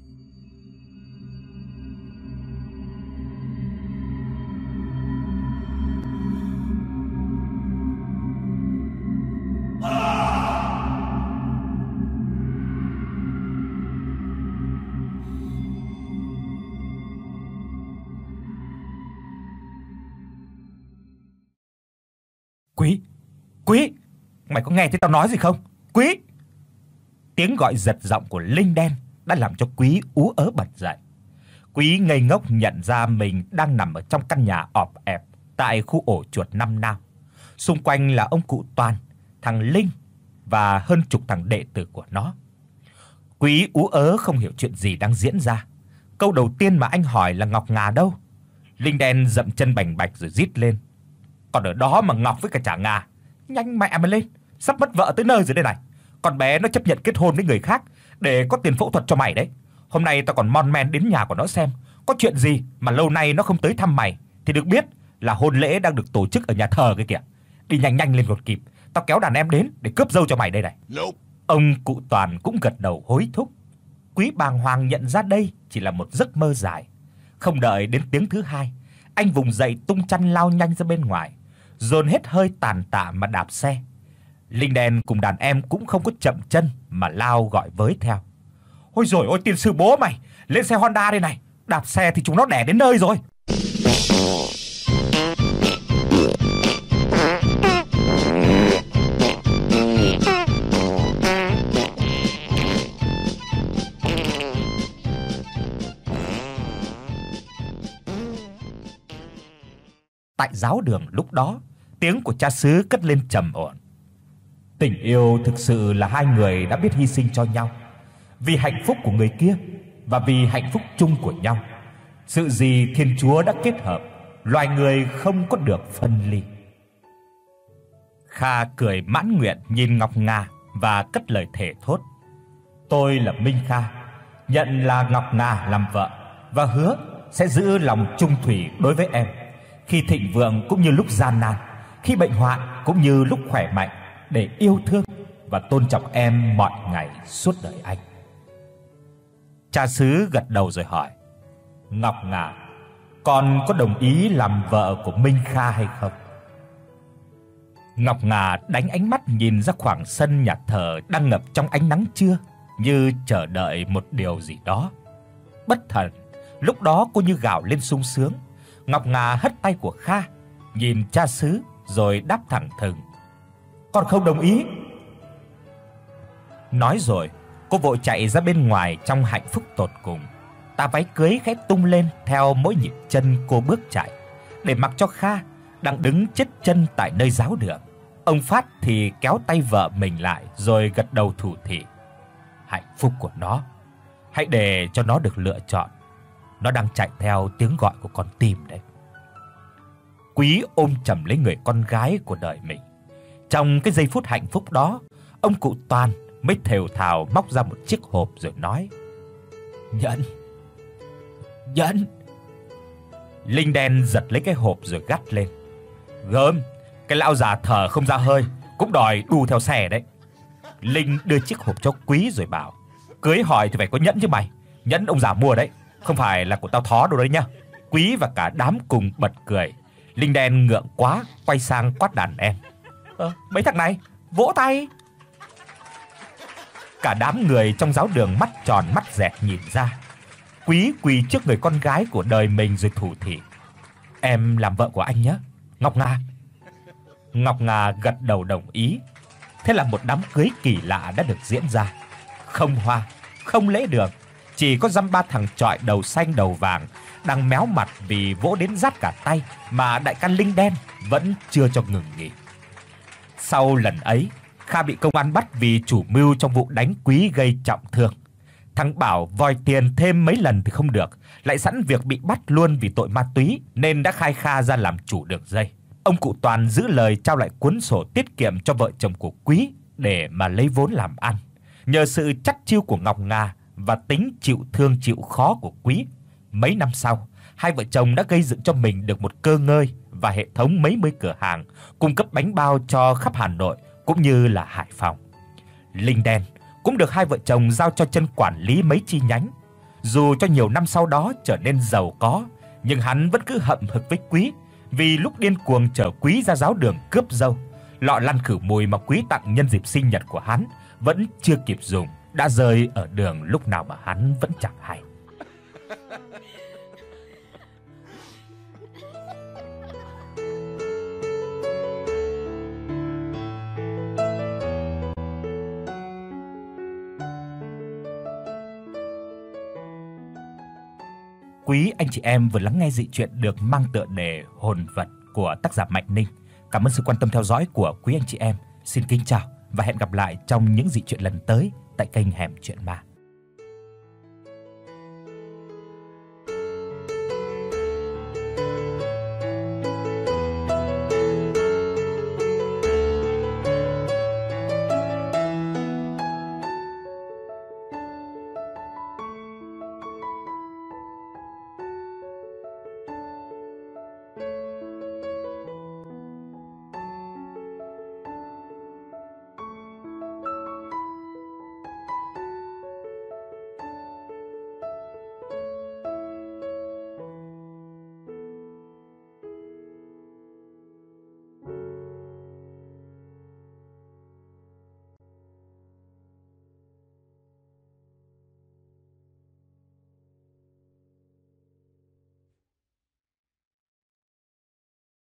A: Quý, Quý, mày có nghe thấy tao nói gì không? Quý! Tiếng gọi giật giọng của Linh Đen đã làm cho Quý ú ớ bật dậy. Quý ngây ngốc nhận ra mình đang nằm ở trong căn nhà ọp ẹp tại khu ổ chuột năm nào. Xung quanh là ông cụ Toàn, thằng Linh và hơn chục thằng đệ tử của nó. Quý ú ớ không hiểu chuyện gì đang diễn ra. Câu đầu tiên mà anh hỏi là Ngọc Ngà đâu? Linh Đen dậm chân bành bạch rồi rít lên. Còn ở đó mà Ngọc với cả Trà Ngà, nhanh mẹ mà lên, sắp mất vợ tới nơi rồi đây này. Con bé nó chấp nhận kết hôn với người khác để có tiền phẫu thuật cho mày đấy. Hôm nay tao còn mon men đến nhà của nó xem có chuyện gì mà lâu nay nó không tới thăm mày, thì được biết là hôn lễ đang được tổ chức ở nhà thờ kia kìa. Đi nhanh nhanh lên còn kịp, tao kéo đàn em đến để cướp dâu cho mày đây này. Ông cụ Toàn cũng gật đầu hối thúc. Quý bàng hoàng nhận ra đây chỉ là một giấc mơ dài. Không đợi đến tiếng thứ hai, anh vùng dậy tung chăn lao nhanh ra bên ngoài, dồn hết hơi tàn tạ mà đạp xe. Linh Đen cùng đàn em cũng không có chậm chân mà lao gọi với theo. Ôi giời ơi, tiên sư bố mày, lên xe Honda đây này, đạp xe thì chúng nó đẻ đến nơi rồi. Tại giáo đường lúc đó, tiếng của cha xứ cất lên trầm ổn. Tình yêu thực sự là hai người đã biết hy sinh cho nhau, vì hạnh phúc của người kia và vì hạnh phúc chung của nhau. Sự gì Thiên Chúa đã kết hợp, loài người không có được phân ly. Kha cười mãn nguyện nhìn Ngọc Ngà và cất lời thề thốt. Tôi là Minh Kha, nhận là Ngọc Ngà làm vợ và hứa sẽ giữ lòng trung thủy đối với em, khi thịnh vượng cũng như lúc gian nan, khi bệnh hoạn cũng như lúc khỏe mạnh, để yêu thương, và tôn trọng em mọi ngày suốt đời anh." Cha xứ gật đầu rồi hỏi: "Ngọc Ngà, con có đồng ý làm vợ của Minh Kha hay không?" Ngọc Ngà đánh ánh mắt nhìn ra khoảng sân nhà thờ đang ngập trong ánh nắng trưa, như chờ đợi một điều gì đó. Bất thần, lúc đó cô như gào lên sung sướng. Ngọc Ngà hất tay của Kha, nhìn cha xứ rồi đáp thẳng thừng: "Con không đồng ý." Nói rồi, cô vội chạy ra bên ngoài trong hạnh phúc tột cùng. Tà váy cưới khẽ tung lên theo mỗi nhịp chân cô bước chạy, để mặc cho Kha đang đứng chết chân tại nơi giáo đường. Ông Phát thì kéo tay vợ mình lại rồi gật đầu thủ thỉ: "Hạnh phúc của nó, hãy để cho nó được lựa chọn. Nó đang chạy theo tiếng gọi của con tim đấy." Quý ôm chầm lấy người con gái của đời mình. Trong cái giây phút hạnh phúc đó, ông cụ Toàn mới thều thào móc ra một chiếc hộp rồi nói: "Nhẫn, nhẫn." Linh đen giật lấy cái hộp rồi gắt lên: "Gớm, cái lão già thở không ra hơi cũng đòi đu theo xe đấy." Linh đưa chiếc hộp cho Quý rồi bảo: "Cưới hỏi thì phải có nhẫn chứ mày, nhẫn ông già mua đấy, không phải là của tao thó đâu đấy nhá." Quý và cả đám cùng bật cười. Linh đen ngượng quá quay sang quát đàn em: "Ờ, mấy thằng này, vỗ tay!" Cả đám người trong giáo đường mắt tròn mắt dẹt nhìn ra. Quý quỳ trước người con gái của đời mình rồi thủ thỉ: "Em làm vợ của anh nhé, Ngọc Ngà." Ngọc Ngà gật đầu đồng ý. Thế là một đám cưới kỳ lạ đã được diễn ra. Không hoa, không lễ đường, chỉ có dăm ba thằng chọi đầu xanh đầu vàng đang méo mặt vì vỗ đến rát cả tay mà đại ca Linh đen vẫn chưa cho ngừng nghỉ. Sau lần ấy, Kha bị công an bắt vì chủ mưu trong vụ đánh Quý gây trọng thương. Thằng Bảo vòi tiền thêm mấy lần thì không được, lại sẵn việc bị bắt luôn vì tội ma túy nên đã khai Kha ra làm chủ đường dây. Ông cụ Toàn giữ lời trao lại cuốn sổ tiết kiệm cho vợ chồng của Quý để mà lấy vốn làm ăn. Nhờ sự chắt chiu của Ngọc Ngà và tính chịu thương chịu khó của Quý, mấy năm sau, hai vợ chồng đã gây dựng cho mình được một cơ ngơi và hệ thống mấy mươi cửa hàng cung cấp bánh bao cho khắp Hà Nội cũng như là Hải Phòng. Linh đen cũng được hai vợ chồng giao cho chân quản lý mấy chi nhánh. Dù cho nhiều năm sau đó trở nên giàu có, nhưng hắn vẫn cứ hậm hực với Quý vì lúc điên cuồng chở Quý ra giáo đường cướp dâu, lọ lăn khử mùi mà Quý tặng nhân dịp sinh nhật của hắn vẫn chưa kịp dùng, đã rơi ở đường lúc nào mà hắn vẫn chẳng hay. Quý anh chị em vừa lắng nghe dị truyện được mang tựa đề Hồn Vật của tác giả Mạnh Ninh. Cảm ơn sự quan tâm theo dõi của quý anh chị em. Xin kính chào và hẹn gặp lại trong những dị truyện lần tới tại kênh Hẻm Truyện Ma.